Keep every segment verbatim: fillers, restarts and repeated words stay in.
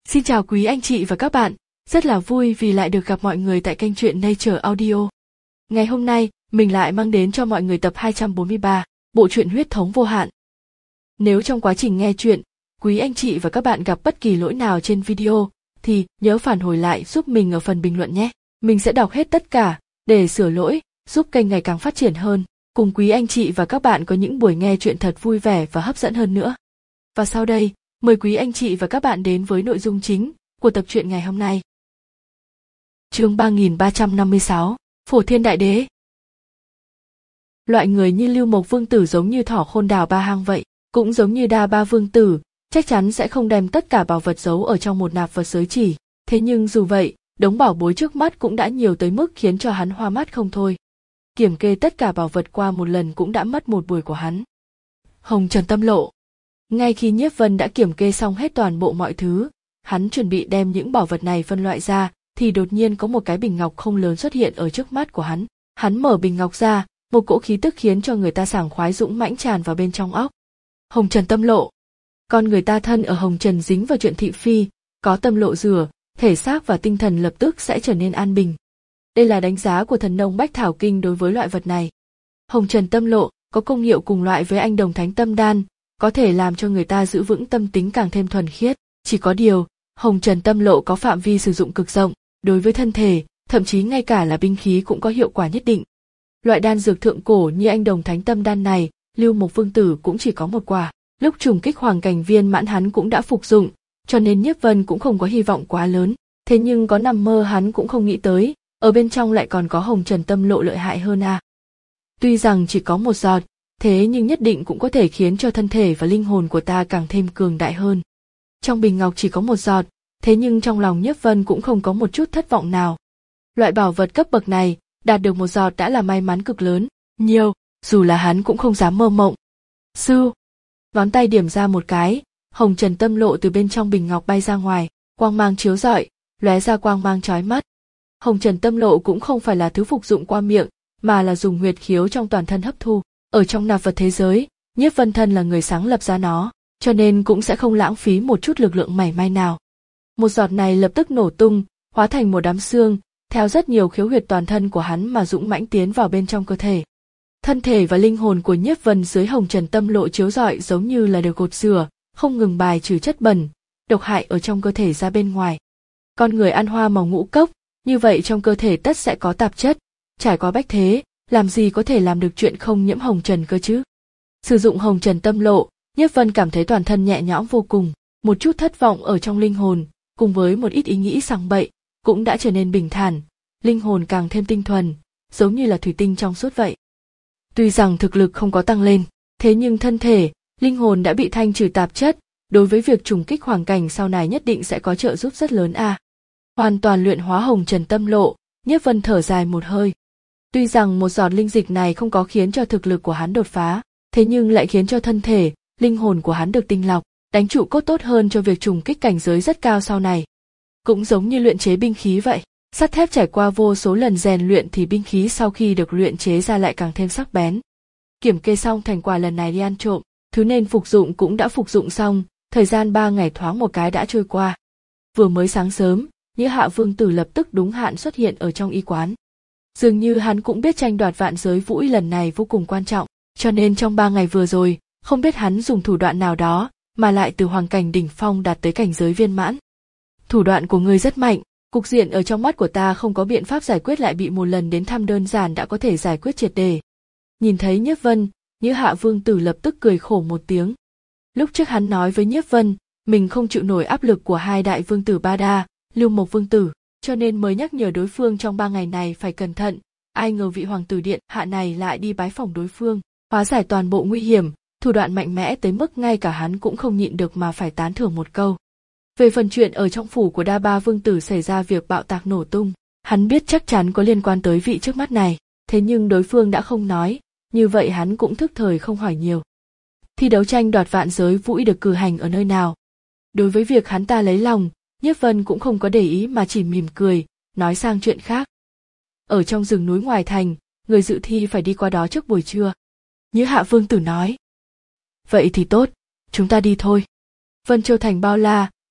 Xin chào quý anh chị và các bạn, rất là vui vì lại được gặp mọi người tại kênh truyện Nature Audio. Ngày hôm nay, mình lại mang đến cho mọi người tập hai trăm bốn mươi ba, bộ truyện Huyết thống vô hạn. Nếu trong quá trình nghe truyện, quý anh chị và các bạn gặp bất kỳ lỗi nào trên video, thì nhớ phản hồi lại giúp mình ở phần bình luận nhé. Mình sẽ đọc hết tất cả, để sửa lỗi, giúp kênh ngày càng phát triển hơn, cùng quý anh chị và các bạn có những buổi nghe truyện thật vui vẻ và hấp dẫn hơn nữa. Và sau đây, mời quý anh chị và các bạn đến với nội dung chính của tập truyện ngày hôm nay. Chương ba nghìn ba trăm năm mươi sáu, Phổ Thiên Đại Đế. Loại người như Lưu Mộc Vương Tử giống như thỏ khôn đào ba hang vậy, cũng giống như Đa Ba Vương Tử, chắc chắn sẽ không đem tất cả bảo vật giấu ở trong một nạp vật giới chỉ. Thế nhưng dù vậy, đống bảo bối trước mắt cũng đã nhiều tới mức khiến cho hắn hoa mắt không thôi. Kiểm kê tất cả bảo vật qua một lần cũng đã mất một buổi của hắn. Hồng Trần Tâm Lộ. Ngay khi Nhiếp Vân đã kiểm kê xong hết toàn bộ mọi thứ, hắn chuẩn bị đem những bảo vật này phân loại ra, thì đột nhiên có một cái bình ngọc không lớn xuất hiện ở trước mắt của hắn. Hắn mở bình ngọc ra, một cỗ khí tức khiến cho người ta sảng khoái dũng mãnh tràn vào bên trong óc. Hồng Trần Tâm Lộ. Con người ta thân ở Hồng Trần dính vào chuyện thị phi, có tâm lộ rửa, thể xác và tinh thần lập tức sẽ trở nên an bình. Đây là đánh giá của thần nông Bách Thảo Kinh đối với loại vật này. Hồng Trần Tâm Lộ có công hiệu cùng loại với anh đồng thánh tâm đan, có thể làm cho người ta giữ vững tâm tính càng thêm thuần khiết. Chỉ có điều, Hồng Trần Tâm Lộ có phạm vi sử dụng cực rộng, đối với thân thể, thậm chí ngay cả là binh khí cũng có hiệu quả nhất định. Loại đan dược thượng cổ như anh đồng thánh tâm đan này, Lưu Mộc Vương Tử cũng chỉ có một quả. Lúc trùng kích hoàng cảnh viên mãn hắn cũng đã phục dụng, cho nên Nhiếp Vân cũng không có hy vọng quá lớn. Thế nhưng có nằm mơ hắn cũng không nghĩ tới, ở bên trong lại còn có Hồng Trần Tâm Lộ lợi hại hơn à. Tuy rằng chỉ có một giọt, thế nhưng nhất định cũng có thể khiến cho thân thể và linh hồn của ta càng thêm cường đại hơn. Trong bình ngọc chỉ có một giọt, thế nhưng trong lòng Nhiếp Vân cũng không có một chút thất vọng nào. Loại bảo vật cấp bậc này, đạt được một giọt đã là may mắn cực lớn, nhiều, dù là hắn cũng không dám mơ mộng. Sư, ngón tay điểm ra một cái, Hồng Trần Tâm Lộ từ bên trong bình ngọc bay ra ngoài, quang mang chiếu rọi, lóe ra quang mang chói mắt. Hồng Trần Tâm Lộ cũng không phải là thứ phục dụng qua miệng, mà là dùng huyệt khiếu trong toàn thân hấp thu. Ở trong nạp vật thế giới, Nhiếp Vân thân là người sáng lập ra nó, cho nên cũng sẽ không lãng phí một chút lực lượng mảy may nào. Một giọt này lập tức nổ tung, hóa thành một đám xương, theo rất nhiều khiếu huyệt toàn thân của hắn mà dũng mãnh tiến vào bên trong cơ thể. Thân thể và linh hồn của Nhiếp Vân dưới Hồng Trần Tâm Lộ chiếu rọi giống như là được gột rửa, không ngừng bài trừ chất bẩn, độc hại ở trong cơ thể ra bên ngoài. Con người ăn hoa màu ngũ cốc, như vậy trong cơ thể tất sẽ có tạp chất, trải qua bách thế, làm gì có thể làm được chuyện không nhiễm hồng trần cơ chứ. Sử dụng Hồng Trần Tâm Lộ, Nhiếp Vân cảm thấy toàn thân nhẹ nhõm vô cùng, một chút thất vọng ở trong linh hồn, cùng với một ít ý nghĩ sằng bậy, cũng đã trở nên bình thản, linh hồn càng thêm tinh thuần, giống như là thủy tinh trong suốt vậy. Tuy rằng thực lực không có tăng lên, thế nhưng thân thể, linh hồn đã bị thanh trừ tạp chất, đối với việc trùng kích hoàng cảnh sau này nhất định sẽ có trợ giúp rất lớn à. Hoàn toàn luyện hóa Hồng Trần Tâm Lộ, Nhiếp Vân thở dài một hơi. Tuy rằng một giọt linh dịch này không có khiến cho thực lực của hắn đột phá, thế nhưng lại khiến cho thân thể, linh hồn của hắn được tinh lọc, đánh trụ cốt tốt hơn cho việc trùng kích cảnh giới rất cao sau này. Cũng giống như luyện chế binh khí vậy, sắt thép trải qua vô số lần rèn luyện thì binh khí sau khi được luyện chế ra lại càng thêm sắc bén. Kiểm kê xong thành quả lần này đi ăn trộm, thứ nên phục dụng cũng đã phục dụng xong, thời gian ba ngày thoáng một cái đã trôi qua. Vừa mới sáng sớm, Nhữ Hạ Vương Tử lập tức đúng hạn xuất hiện ở trong y quán. Dường như hắn cũng biết tranh đoạt vạn giới vũi lần này vô cùng quan trọng, cho nên trong ba ngày vừa rồi, không biết hắn dùng thủ đoạn nào đó, mà lại từ hoàng cảnh đỉnh phong đạt tới cảnh giới viên mãn. Thủ đoạn của ngươi rất mạnh, cục diện ở trong mắt của ta không có biện pháp giải quyết lại bị một lần đến thăm đơn giản đã có thể giải quyết triệt để. Nhìn thấy Nhiếp Vân, Nhữ Hạ Vương Tử lập tức cười khổ một tiếng. Lúc trước hắn nói với Nhiếp Vân, mình không chịu nổi áp lực của hai đại vương tử Ba Đa, Lưu Mộc Vương Tử, cho nên mới nhắc nhở đối phương trong ba ngày này phải cẩn thận. Ai ngờ vị hoàng tử điện hạ này lại đi bái phỏng đối phương, hóa giải toàn bộ nguy hiểm, thủ đoạn mạnh mẽ tới mức ngay cả hắn cũng không nhịn được mà phải tán thưởng một câu. Về phần chuyện ở trong phủ của Đa Ba Vương Tử xảy ra việc bạo tạc nổ tung, hắn biết chắc chắn có liên quan tới vị trước mắt này, thế nhưng đối phương đã không nói, như vậy hắn cũng thức thời không hỏi nhiều. Thi đấu tranh đoạt vạn giới vũi được cử hành ở nơi nào? Đối với việc hắn ta lấy lòng, Nhiếp Vân cũng không có để ý mà chỉ mỉm cười, nói sang chuyện khác. Ở trong rừng núi ngoài thành, người dự thi phải đi qua đó trước buổi trưa. Nhữ Hạ Vương Tử nói. Vậy thì tốt, chúng ta đi thôi. Vân Châu thành bao la,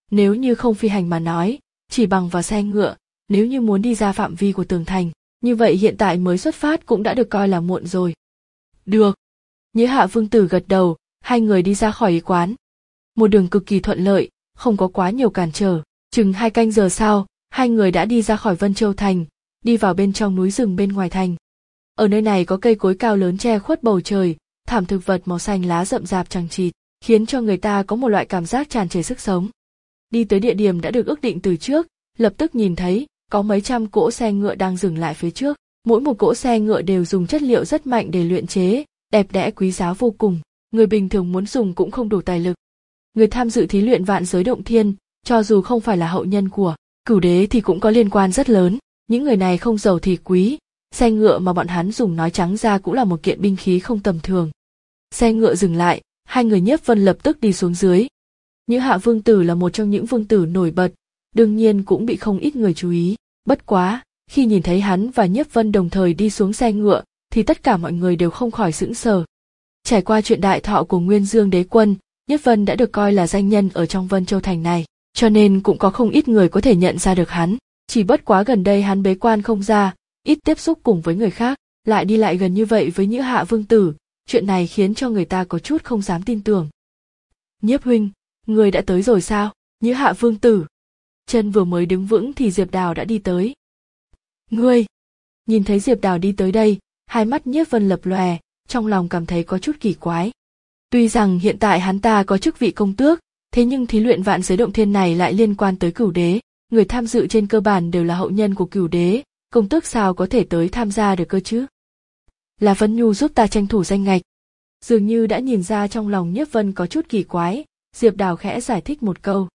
Nếu như không phi hành mà nói, chỉ bằng vào xe ngựa, nếu như muốn đi ra phạm vi của tường thành, như vậy hiện tại mới xuất phát cũng đã được coi là muộn rồi. Được. Nhữ Hạ Vương Tử gật đầu, hai người đi ra khỏi y quán. Một đường cực kỳ thuận lợi, không có quá nhiều cản trở. Chừng hai canh giờ sau, hai người đã đi ra khỏi Vân Châu Thành, đi vào bên trong núi rừng bên ngoài thành. Ở nơi này có cây cối cao lớn che khuất bầu trời, thảm thực vật màu xanh lá rậm rạp chằng chịt, khiến cho người ta có một loại cảm giác tràn trề sức sống. Đi tới địa điểm đã được ước định từ trước, lập tức nhìn thấy có mấy trăm cỗ xe ngựa đang dừng lại phía trước. Mỗi một cỗ xe ngựa đều dùng chất liệu rất mạnh để luyện chế, đẹp đẽ quý giá vô cùng. Người bình thường muốn dùng cũng không đủ tài lực. Người tham dự thí luyện vạn giới động thiên, cho dù không phải là hậu nhân của Cửu Đế thì cũng có liên quan rất lớn. Những người này không giàu thì quý, xe ngựa mà bọn hắn dùng nói trắng ra cũng là một kiện binh khí không tầm thường. Xe ngựa dừng lại, hai người Nhiếp Vân lập tức đi xuống dưới. Nhữ Hạ Vương Tử là một trong những vương tử nổi bật, đương nhiên cũng bị không ít người chú ý. Bất quá, khi nhìn thấy hắn và Nhiếp Vân đồng thời đi xuống xe ngựa, thì tất cả mọi người đều không khỏi sững sờ. Trải qua chuyện đại thọ của Nguyên Dương Đế Quân, Nhiếp Vân đã được coi là danh nhân ở trong Vân Châu Thành này, cho nên cũng có không ít người có thể nhận ra được hắn. Chỉ bất quá gần đây hắn bế quan không ra, ít tiếp xúc cùng với người khác, lại đi lại gần như vậy với Nhữ Hạ Vương Tử, chuyện này khiến cho người ta có chút không dám tin tưởng. Nhiếp huynh, người đã tới rồi sao? Nhữ Hạ Vương Tử. Chân vừa mới đứng vững thì Diệp Đào đã đi tới. Ngươi! Nhìn thấy Diệp Đào đi tới đây, hai mắt Nhiếp Vân lập lòe, trong lòng cảm thấy có chút kỳ quái. Tuy rằng hiện tại hắn ta có chức vị công tước, thế nhưng thí luyện vạn giới động thiên này lại liên quan tới Cửu Đế, người tham dự trên cơ bản đều là hậu nhân của Cửu Đế, công tước sao có thể tới tham gia được cơ chứ? Là Vân Nhu giúp ta tranh thủ danh ngạch. Dường như đã nhìn ra trong lòng Nhiếp Vân có chút kỳ quái, Diệp Đào khẽ giải thích một câu.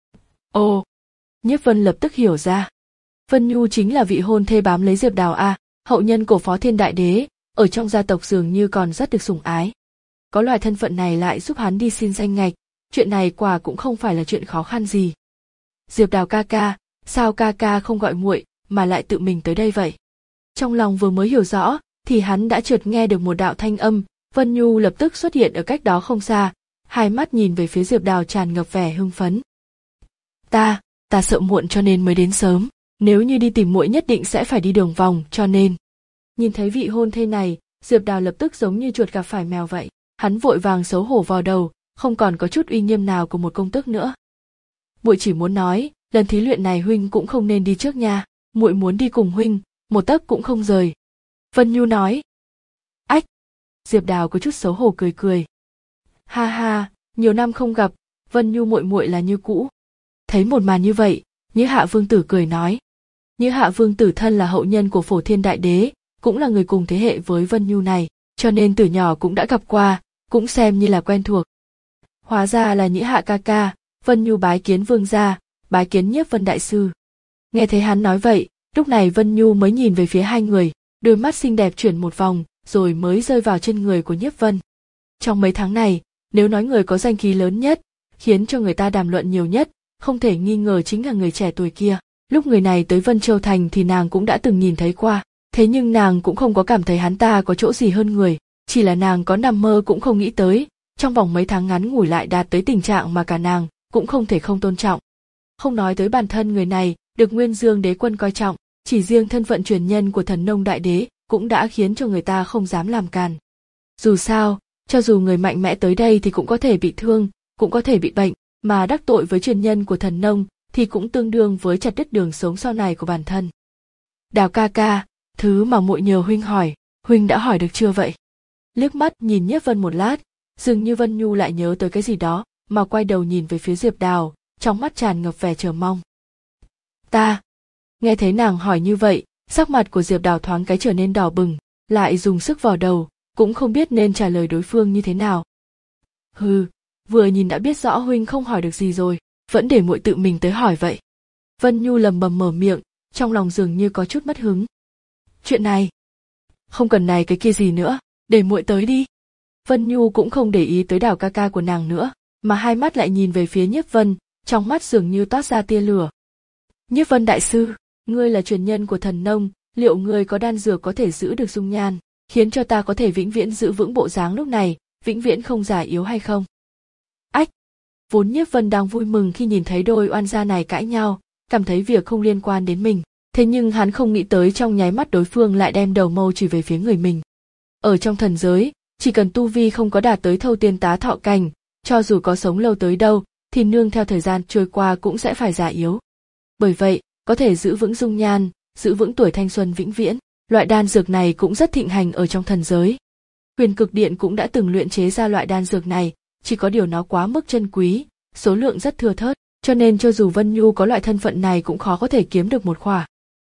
Ồ! Nhiếp Vân lập tức hiểu ra. Vân Nhu chính là vị hôn thê bám lấy Diệp Đào a, hậu nhân của Phó Thiên Đại Đế, ở trong gia tộc dường như còn rất được sủng ái. Có loại thân phận này lại giúp hắn đi xin danh ngạch, chuyện này quả cũng không phải là chuyện khó khăn gì. Diệp Đào ca ca, sao ca ca không gọi muội mà lại tự mình tới đây vậy? Trong lòng vừa mới hiểu rõ, thì hắn đã chợt nghe được một đạo thanh âm, Vân Nhu lập tức xuất hiện ở cách đó không xa, hai mắt nhìn về phía Diệp Đào tràn ngập vẻ hưng phấn. Ta, ta sợ muộn cho nên mới đến sớm, nếu như đi tìm muội nhất định sẽ phải đi đường vòng, cho nên. Nhìn thấy vị hôn thê này, Diệp Đào lập tức giống như chuột gặp phải mèo vậy, hắn vội vàng xấu hổ vào đầu, không còn có chút uy nghiêm nào của một công tước nữa. Muội chỉ muốn nói, lần thí luyện này huynh cũng không nên đi trước nha, muội muốn đi cùng huynh, một tấc cũng không rời. Vân Nhu nói. Ách! Diệp Đào có chút xấu hổ cười cười. Ha ha, nhiều năm không gặp, Vân Nhu muội muội là như cũ. Thấy một màn như vậy, Nhữ Hạ Vương Tử cười nói. Nhữ Hạ Vương Tử thân là hậu nhân của Phổ Thiên Đại Đế, cũng là người cùng thế hệ với Vân Nhu này, cho nên từ nhỏ cũng đã gặp qua, cũng xem như là quen thuộc. Hóa ra là Nhữ Hạ ca ca, Vân Nhu bái kiến vương gia, bái kiến Nhiếp Vân đại sư. Nghe thấy hắn nói vậy, lúc này Vân Nhu mới nhìn về phía hai người, đôi mắt xinh đẹp chuyển một vòng, rồi mới rơi vào trên người của Nhiếp Vân. Trong mấy tháng này, nếu nói người có danh khí lớn nhất, khiến cho người ta đàm luận nhiều nhất, không thể nghi ngờ chính là người trẻ tuổi kia. Lúc người này tới Vân Châu Thành thì nàng cũng đã từng nhìn thấy qua, thế nhưng nàng cũng không có cảm thấy hắn ta có chỗ gì hơn người, chỉ là nàng có nằm mơ cũng không nghĩ tới, trong vòng mấy tháng ngắn ngủi lại đạt tới tình trạng mà cả nàng cũng không thể không tôn trọng. Không nói tới bản thân người này được Nguyên Dương Đế Quân coi trọng, chỉ riêng thân phận truyền nhân của Thần Nông Đại Đế cũng đã khiến cho người ta không dám làm càn. Dù sao, cho dù người mạnh mẽ tới đây thì cũng có thể bị thương, cũng có thể bị bệnh, mà đắc tội với truyền nhân của Thần Nông thì cũng tương đương với chặt đứt đường sống sau này của bản thân. Đào ca ca, thứ mà muội nhờ huynh hỏi, huynh đã hỏi được chưa vậy? Liếc mắt nhìn Nhiếp Vân một lát, dường như Vân Nhu lại nhớ tới cái gì đó, mà quay đầu nhìn về phía Diệp Đào, trong mắt tràn ngập vẻ chờ mong. Ta. Nghe thấy nàng hỏi như vậy, sắc mặt của Diệp Đào thoáng cái trở nên đỏ bừng, lại dùng sức vào đầu, cũng không biết nên trả lời đối phương như thế nào. Hừ, vừa nhìn đã biết rõ huynh không hỏi được gì rồi, vẫn để muội tự mình tới hỏi vậy. Vân Nhu lầm bầm mở miệng, trong lòng dường như có chút mất hứng. Chuyện này, không cần này cái kia gì nữa, để muội tới đi. Vân Nhu cũng không để ý tới Đào ca ca của nàng nữa, mà hai mắt lại nhìn về phía Nhiếp Vân, trong mắt dường như toát ra tia lửa. Nhiếp Vân đại sư, ngươi là truyền nhân của Thần Nông, liệu ngươi có đan dược có thể giữ được dung nhan, khiến cho ta có thể vĩnh viễn giữ vững bộ dáng lúc này, vĩnh viễn không già yếu hay không? Ách! Vốn Nhiếp Vân đang vui mừng khi nhìn thấy đôi oan gia này cãi nhau, cảm thấy việc không liên quan đến mình. Thế nhưng hắn không nghĩ tới trong nháy mắt đối phương lại đem đầu mâu chỉ về phía người mình. Ở trong thần giới, chỉ cần tu vi không có đạt tới thâu tiên tá thọ cảnh, cho dù có sống lâu tới đâu, thì nương theo thời gian trôi qua cũng sẽ phải già yếu. Bởi vậy, có thể giữ vững dung nhan, giữ vững tuổi thanh xuân vĩnh viễn, loại đan dược này cũng rất thịnh hành ở trong thần giới. Huyền Cực Điện cũng đã từng luyện chế ra loại đan dược này, chỉ có điều nó quá mức chân quý, số lượng rất thưa thớt, cho nên cho dù Vân Nhu có loại thân phận này cũng khó có thể kiếm được một khỏa.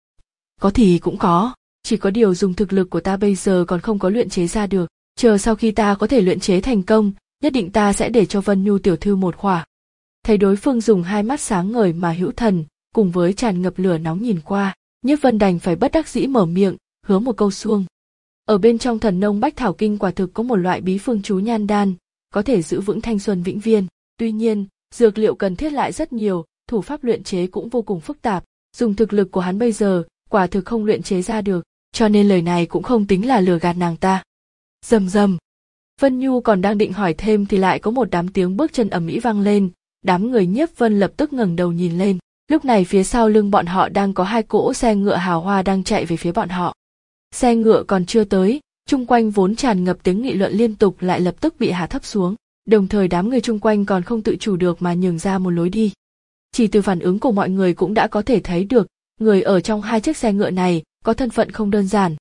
Có thì cũng có, chỉ có điều dùng thực lực của ta bây giờ còn không có luyện chế ra được, chờ sau khi ta có thể luyện chế thành công, nhất định ta sẽ để cho Vân Nhu tiểu thư một khỏa. Thấy đối phương dùng hai mắt sáng ngời mà hữu thần, cùng với tràn ngập lửa nóng nhìn qua, Nhiếp Vân đành phải bất đắc dĩ mở miệng, hứa một câu suông. Ở bên trong Thần Nông Bách Thảo Kinh quả thực có một loại bí phương chú nhan đan, có thể giữ vững thanh xuân vĩnh viên. Tuy nhiên, dược liệu cần thiết lại rất nhiều, thủ pháp luyện chế cũng vô cùng phức tạp. Dùng thực lực của hắn bây giờ, quả thực không luyện chế ra được, cho nên lời này cũng không tính là lừa gạt nàng ta. Rầm rầm. Vân Nhu còn đang định hỏi thêm thì lại có một đám tiếng bước chân ầm ĩ vang lên, đám người Nhiếp Vân lập tức ngẩng đầu nhìn lên. Lúc này phía sau lưng bọn họ đang có hai cỗ xe ngựa hào hoa đang chạy về phía bọn họ. Xe ngựa còn chưa tới, chung quanh vốn tràn ngập tiếng nghị luận liên tục lại lập tức bị hạ thấp xuống, đồng thời đám người chung quanh còn không tự chủ được mà nhường ra một lối đi. Chỉ từ phản ứng của mọi người cũng đã có thể thấy được, người ở trong hai chiếc xe ngựa này có thân phận không đơn giản.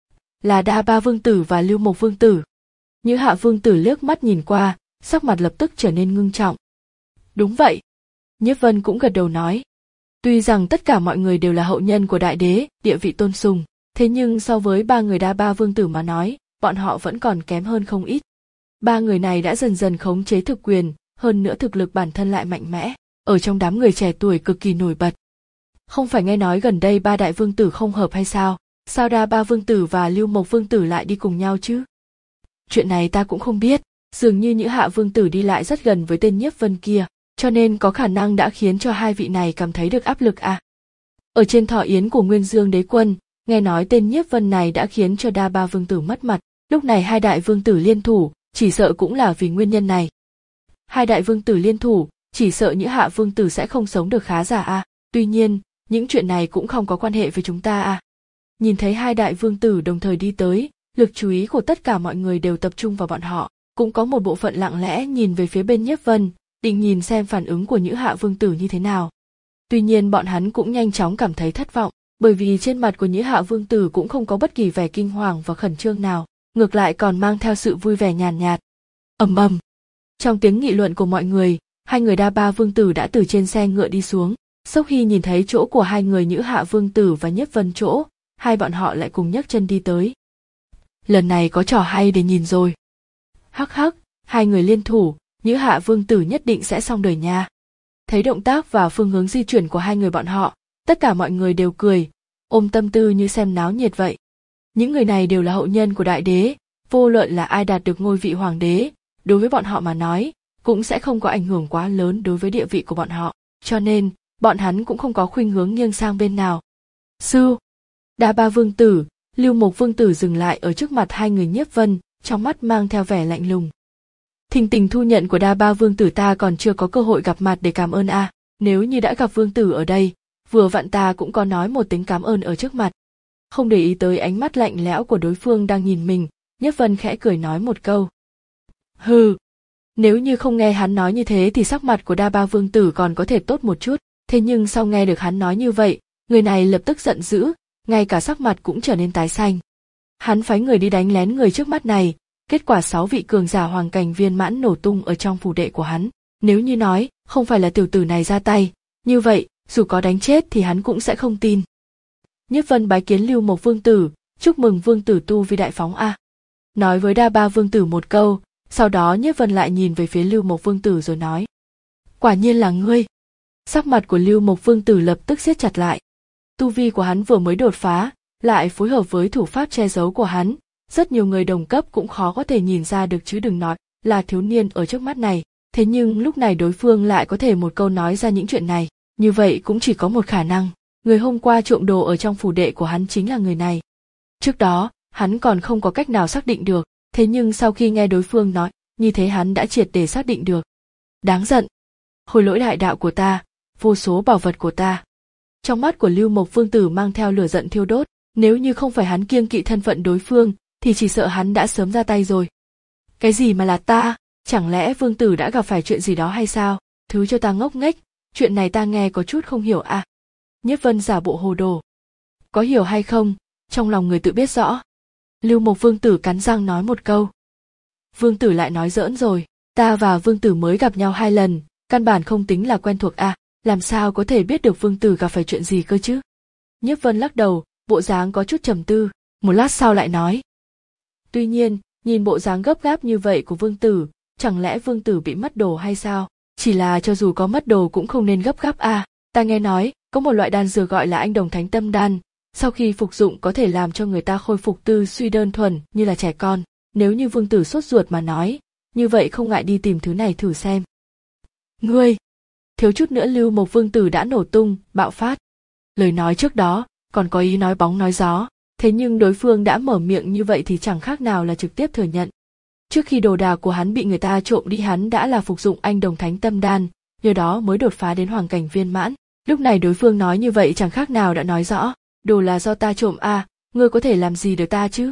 Là Đa Ba Vương Tử và Lưu Mộc Vương Tử. Nhữ Hạ Vương Tử liếc mắt nhìn qua, sắc mặt lập tức trở nên ngưng trọng. Đúng vậy. Nhiếp Vân cũng gật đầu nói. Tuy rằng tất cả mọi người đều là hậu nhân của đại đế, địa vị tôn sùng, thế nhưng so với ba người Đa Ba Vương Tử mà nói, bọn họ vẫn còn kém hơn không ít. Ba người này đã dần dần khống chế thực quyền, hơn nữa thực lực bản thân lại mạnh mẽ, ở trong đám người trẻ tuổi cực kỳ nổi bật. Không phải nghe nói gần đây ba đại vương tử không hợp hay sao? Sao Đa Ba Vương Tử và Lưu Mộc Vương Tử lại đi cùng nhau chứ? Chuyện này ta cũng không biết, dường như Nhữ Hạ Vương Tử đi lại rất gần với tên Nhiếp Vân kia, cho nên có khả năng đã khiến cho hai vị này cảm thấy được áp lực à. Ở trên thọ yến của Nguyên Dương Đế Quân, nghe nói tên Nhiếp Vân này đã khiến cho Đa Ba Vương Tử mất mặt, lúc này hai đại vương tử liên thủ, chỉ sợ cũng là vì nguyên nhân này. Hai đại vương tử liên thủ, chỉ sợ Nhữ Hạ Vương Tử sẽ không sống được khá giả à, tuy nhiên, những chuyện này cũng không có quan hệ với chúng ta à. Nhìn thấy hai đại vương tử đồng thời đi tới, lực chú ý của tất cả mọi người đều tập trung vào bọn họ, cũng có một bộ phận lặng lẽ nhìn về phía bên Nhiếp Vân, định nhìn xem phản ứng của Nhữ Hạ Vương Tử như thế nào. Tuy nhiên bọn hắn cũng nhanh chóng cảm thấy thất vọng, bởi vì trên mặt của Nhữ Hạ Vương Tử cũng không có bất kỳ vẻ kinh hoàng và khẩn trương nào, ngược lại còn mang theo sự vui vẻ nhàn nhạt. Ầm ầm. Trong tiếng nghị luận của mọi người, hai người Đa Ba Vương Tử đã từ trên xe ngựa đi xuống. Sau khi nhìn thấy chỗ của hai người Nhữ Hạ Vương Tử và Nhiếp Vân chỗ, hai bọn họ lại cùng nhấc chân đi tới. Lần này có trò hay để nhìn rồi. Hắc hắc, hai người liên thủ, Nhữ Hạ Vương Tử nhất định sẽ xong đời nha. Thấy động tác và phương hướng di chuyển của hai người bọn họ, tất cả mọi người đều cười, ôm tâm tư như xem náo nhiệt vậy. Những người này đều là hậu nhân của đại đế, vô luận là ai đạt được ngôi vị hoàng đế, đối với bọn họ mà nói, cũng sẽ không có ảnh hưởng quá lớn đối với địa vị của bọn họ, cho nên, bọn hắn cũng không có khuynh hướng nghiêng sang bên nào. Sư, Đa Ba Vương Tử, Lưu Mộc Vương Tử dừng lại ở trước mặt hai người Nhiếp Vân, trong mắt mang theo vẻ lạnh lùng. Thình tình thu nhận của Đa Ba Vương Tử ta còn chưa có cơ hội gặp mặt để cảm ơn a. À. Nếu như đã gặp Vương Tử ở đây, vừa vặn ta cũng có nói một tiếng cảm ơn ở trước mặt. Không để ý tới ánh mắt lạnh lẽo của đối phương đang nhìn mình, Nhiếp Vân khẽ cười nói một câu. Hừ, nếu như không nghe hắn nói như thế thì sắc mặt của Đa Ba Vương Tử còn có thể tốt một chút, thế nhưng sau nghe được hắn nói như vậy, người này lập tức giận dữ, ngay cả sắc mặt cũng trở nên tái xanh. Hắn phái người đi đánh lén người trước mắt này, kết quả sáu vị cường giả hoàng cảnh viên mãn nổ tung ở trong phủ đệ của hắn. Nếu như nói, không phải là tiểu tử này ra tay, như vậy, dù có đánh chết thì hắn cũng sẽ không tin. Nhiếp Vân bái kiến Lưu Mộc Vương Tử, chúc mừng Vương Tử tu vi đại phóng a. Nói với Đa Ba Vương Tử một câu, sau đó Nhiếp Vân lại nhìn về phía Lưu Mộc Vương Tử rồi nói. Quả nhiên là ngươi. Sắc mặt của Lưu Mộc Vương Tử lập tức siết chặt lại. Tu vi của hắn vừa mới đột phá, lại phối hợp với thủ pháp che giấu của hắn, rất nhiều người đồng cấp cũng khó có thể nhìn ra được chứ đừng nói là thiếu niên ở trước mắt này. Thế nhưng lúc này đối phương lại có thể một câu nói ra những chuyện này, như vậy cũng chỉ có một khả năng, người hôm qua trộm đồ ở trong phủ đệ của hắn chính là người này. Trước đó, hắn còn không có cách nào xác định được, thế nhưng sau khi nghe đối phương nói, như thế hắn đã triệt để xác định được. Đáng giận, khôi lỗi đại đạo của ta, vô số bảo vật của ta. Trong mắt của Lưu Mộc Vương Tử mang theo lửa giận thiêu đốt, nếu như không phải hắn kiêng kỵ thân phận đối phương, thì chỉ sợ hắn đã sớm ra tay rồi. Cái gì mà là ta, chẳng lẽ Vương Tử đã gặp phải chuyện gì đó hay sao? Thứ cho ta ngốc nghếch, chuyện này ta nghe có chút không hiểu à. Nhiếp Vân giả bộ hồ đồ. Có hiểu hay không, trong lòng người tự biết rõ. Lưu Mộc Vương Tử cắn răng nói một câu. Vương Tử lại nói giỡn rồi, ta và Vương Tử mới gặp nhau hai lần, căn bản không tính là quen thuộc à, làm sao có thể biết được Vương Tử gặp phải chuyện gì cơ chứ? Nhiếp Vân lắc đầu, bộ dáng có chút trầm tư, một lát sau lại nói. Tuy nhiên, nhìn bộ dáng gấp gáp như vậy của Vương Tử, chẳng lẽ Vương Tử bị mất đồ hay sao? Chỉ là cho dù có mất đồ cũng không nên gấp gáp à, ta nghe nói, có một loại đan dược gọi là anh đồng thánh tâm đan, sau khi phục dụng có thể làm cho người ta khôi phục tư suy đơn thuần như là trẻ con, nếu như Vương Tử sốt ruột mà nói, như vậy không ngại đi tìm thứ này thử xem. Ngươi! Thiếu chút nữa Lưu Mộc Vương Tử đã nổ tung, bạo phát. Lời nói trước đó, còn có ý nói bóng nói gió, thế nhưng đối phương đã mở miệng như vậy thì chẳng khác nào là trực tiếp thừa nhận. Trước khi đồ đạc của hắn bị người ta trộm đi hắn đã là phục dụng anh đồng thánh tâm đan, nhờ đó mới đột phá đến hoàng cảnh viên mãn. Lúc này đối phương nói như vậy chẳng khác nào đã nói rõ, đồ là do ta trộm à, ngươi có thể làm gì được ta chứ?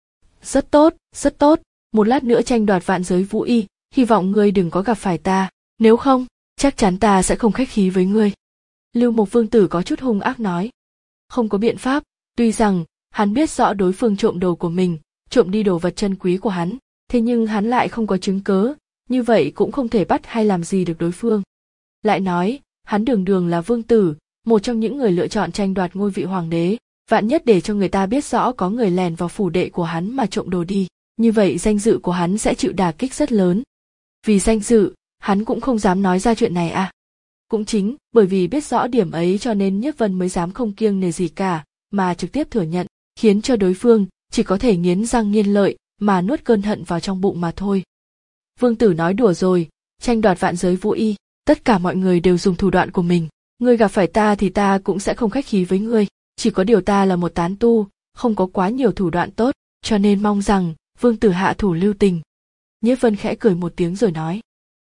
Rất tốt, rất tốt, một lát nữa tranh đoạt vạn giới vũ y, hy vọng ngươi đừng có gặp phải ta, nếu không, chắc chắn ta sẽ không khách khí với ngươi. Lưu Mộc Vương Tử có chút hung ác nói. Không có biện pháp, tuy rằng, hắn biết rõ đối phương trộm đồ của mình, trộm đi đồ vật chân quý của hắn, thế nhưng hắn lại không có chứng cớ, như vậy cũng không thể bắt hay làm gì được đối phương. Lại nói, hắn đường đường là vương tử, một trong những người lựa chọn tranh đoạt ngôi vị hoàng đế, vạn nhất để cho người ta biết rõ có người lèn vào phủ đệ của hắn mà trộm đồ đi, như vậy danh dự của hắn sẽ chịu đả kích rất lớn. Vì danh dự, hắn cũng không dám nói ra chuyện này à. Cũng chính bởi vì biết rõ điểm ấy cho nên Nhiếp Vân mới dám không kiêng nể gì cả, mà trực tiếp thừa nhận, khiến cho đối phương chỉ có thể nghiến răng nghiến lợi mà nuốt cơn hận vào trong bụng mà thôi. Vương Tử nói đùa rồi, tranh đoạt vạn giới vũ y, tất cả mọi người đều dùng thủ đoạn của mình, ngươi gặp phải ta thì ta cũng sẽ không khách khí với ngươi, chỉ có điều ta là một tán tu, không có quá nhiều thủ đoạn tốt, cho nên mong rằng Vương Tử hạ thủ lưu tình. Nhiếp Vân khẽ cười một tiếng rồi nói.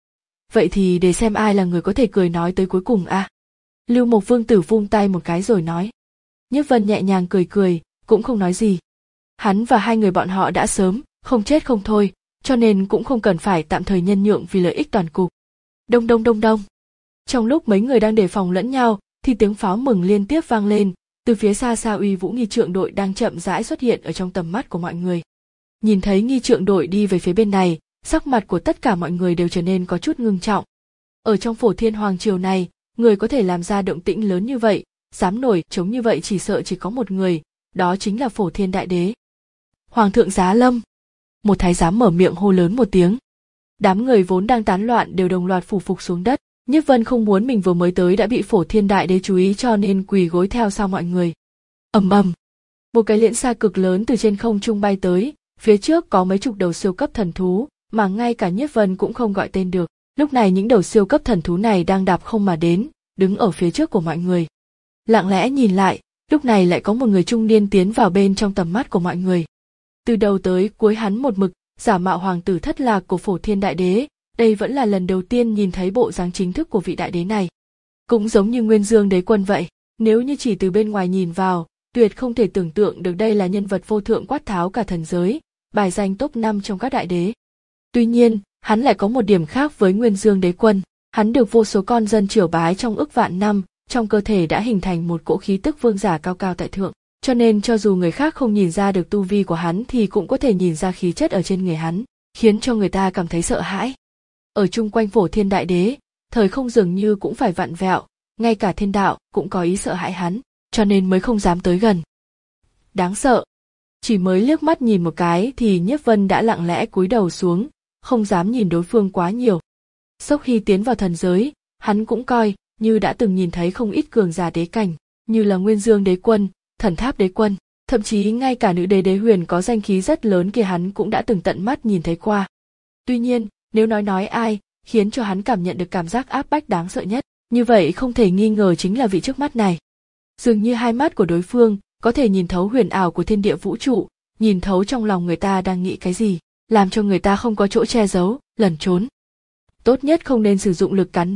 Vậy thì để xem ai là người có thể cười nói tới cuối cùng à? Lưu Mộc Vương Tử vung tay một cái rồi nói. Nhiếp Vân nhẹ nhàng cười cười, cũng không nói gì. Hắn và hai người bọn họ đã sớm, không chết không thôi, cho nên cũng không cần phải tạm thời nhân nhượng vì lợi ích toàn cục. Đông đông đông đông. Trong lúc mấy người đang đề phòng lẫn nhau, thì tiếng pháo mừng liên tiếp vang lên, từ phía xa xa Uy Vũ nghi trượng đội đang chậm rãi xuất hiện ở trong tầm mắt của mọi người. Nhìn thấy nghi trượng đội đi về phía bên này, sắc mặt của tất cả mọi người đều trở nên có chút ngưng trọng. Ở trong Phổ Thiên Hoàng Triều này, người có thể làm ra động tĩnh lớn như vậy, dám nổi trống như vậy chỉ sợ chỉ có một người, đó chính là Phổ Thiên Đại Đế. Hoàng thượng Giá Lâm. Một thái giám mở miệng hô lớn một tiếng. Đám người vốn đang tán loạn đều đồng loạt phủ phục xuống đất. Nhiếp Vân không muốn mình vừa mới tới đã bị Phổ Thiên Đại Đế chú ý cho nên quỳ gối theo sau mọi người. Ầm ầm. Một cái liễn xa cực lớn từ trên không trung bay tới, phía trước có mấy chục đầu siêu cấp thần thú, mà ngay cả Nhiếp Vân cũng không gọi tên được. Lúc này những đầu siêu cấp thần thú này đang đạp không mà đến, đứng ở phía trước của mọi người. Lặng lẽ nhìn lại, lúc này lại có một người trung niên tiến vào bên trong tầm mắt của mọi người. Từ đầu tới cuối hắn một mực giả mạo hoàng tử thất lạc của Phổ Thiên Đại Đế, đây vẫn là lần đầu tiên nhìn thấy bộ dáng chính thức của vị đại đế này. Cũng giống như Nguyên Dương Đế Quân vậy, nếu như chỉ từ bên ngoài nhìn vào, tuyệt không thể tưởng tượng được đây là nhân vật vô thượng quát tháo cả thần giới, bài danh top năm trong các đại đế. Tuy nhiên, hắn lại có một điểm khác với Nguyên Dương Đế Quân, hắn được vô số con dân triều bái trong ức vạn năm, trong cơ thể đã hình thành một cỗ khí tức vương giả cao cao tại thượng, cho nên cho dù người khác không nhìn ra được tu vi của hắn thì cũng có thể nhìn ra khí chất ở trên người hắn, khiến cho người ta cảm thấy sợ hãi. Ở chung quanh Phổ Thiên Đại Đế, thời không dường như cũng phải vặn vẹo, ngay cả thiên đạo cũng có ý sợ hãi hắn, cho nên mới không dám tới gần. Đáng sợ. Chỉ mới liếc mắt nhìn một cái thì Nhiếp Vân đã lặng lẽ cúi đầu xuống, không dám nhìn đối phương quá nhiều. Sau khi tiến vào thần giới, hắn cũng coi như đã từng nhìn thấy không ít cường giả đế cảnh, như là Nguyên Dương Đế Quân, Thần Tháp Đế Quân, thậm chí ngay cả nữ đế Đế Huyền có danh khí rất lớn kia hắn cũng đã từng tận mắt nhìn thấy qua. Tuy nhiên, nếu nói nói ai khiến cho hắn cảm nhận được cảm giác áp bách đáng sợ nhất, như vậy không thể nghi ngờ chính là vị trước mắt này. Dường như hai mắt của đối phương có thể nhìn thấu huyền ảo của thiên địa vũ trụ, nhìn thấu trong lòng người ta đang nghĩ cái gì, làm cho người ta không có chỗ che giấu, lẩn trốn. Tốt nhất không nên sử dụng lực cắn nuốt,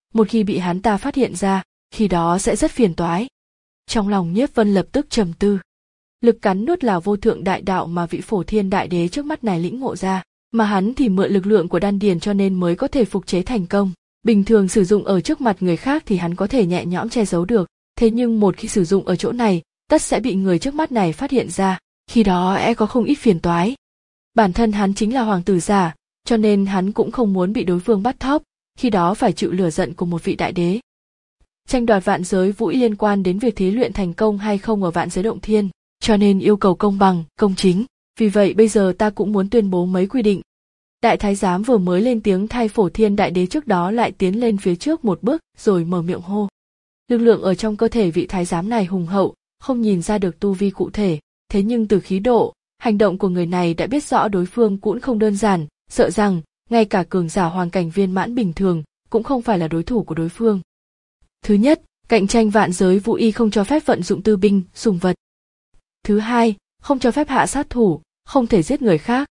một khi bị hắn ta phát hiện ra, khi đó sẽ rất phiền toái. Trong lòng Nhiếp Vân lập tức trầm tư. Lực cắn nuốt là vô thượng đại đạo mà vị Phổ Thiên Đại Đế trước mắt này lĩnh ngộ ra, mà hắn thì mượn lực lượng của đan điền cho nên mới có thể phục chế thành công. Bình thường sử dụng ở trước mặt người khác thì hắn có thể nhẹ nhõm che giấu được, thế nhưng một khi sử dụng ở chỗ này, tất sẽ bị người trước mắt này phát hiện ra, khi đó e có không ít phiền toái. Bản thân hắn chính là hoàng tử giả, cho nên hắn cũng không muốn bị đối phương bắt thóp, khi đó phải chịu lửa giận của một vị đại đế. Tranh đoạt vạn giới vũ ý liên quan đến việc thí luyện thành công hay không ở vạn giới động thiên, cho nên yêu cầu công bằng, công chính, vì vậy bây giờ ta cũng muốn tuyên bố mấy quy định. Đại thái giám vừa mới lên tiếng thay Phổ Thiên Đại Đế trước đó lại tiến lên phía trước một bước rồi mở miệng hô. Lực lượng ở trong cơ thể vị thái giám này hùng hậu, không nhìn ra được tu vi cụ thể, thế nhưng từ khí độ, hành động của người này đã biết rõ đối phương cũng không đơn giản, sợ rằng ngay cả cường giả hoàng cảnh viên mãn bình thường cũng không phải là đối thủ của đối phương. Thứ nhất, cạnh tranh vạn giới vũ y không cho phép vận dụng tư binh, sùng vật. Thứ hai, không cho phép hạ sát thủ, không thể giết người khác.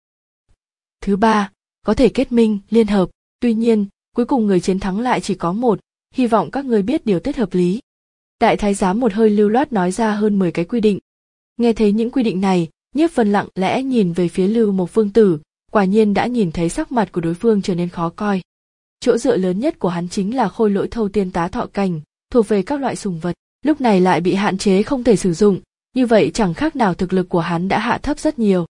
Thứ ba, có thể kết minh, liên hợp, tuy nhiên, cuối cùng người chiến thắng lại chỉ có một, hy vọng các ngươi biết điều tiết hợp lý. Đại thái giám một hơi lưu loát nói ra hơn mười cái quy định. Nghe thấy những quy định này, Nhiếp Vân lặng lẽ nhìn về phía Lưu Mộc Vương tử, quả nhiên đã nhìn thấy sắc mặt của đối phương trở nên khó coi. Chỗ dựa lớn nhất của hắn chính là khôi lỗi thâu tiên tá thọ cảnh, thuộc về các loại sùng vật, lúc này lại bị hạn chế không thể sử dụng, như vậy chẳng khác nào thực lực của hắn đã hạ thấp rất nhiều.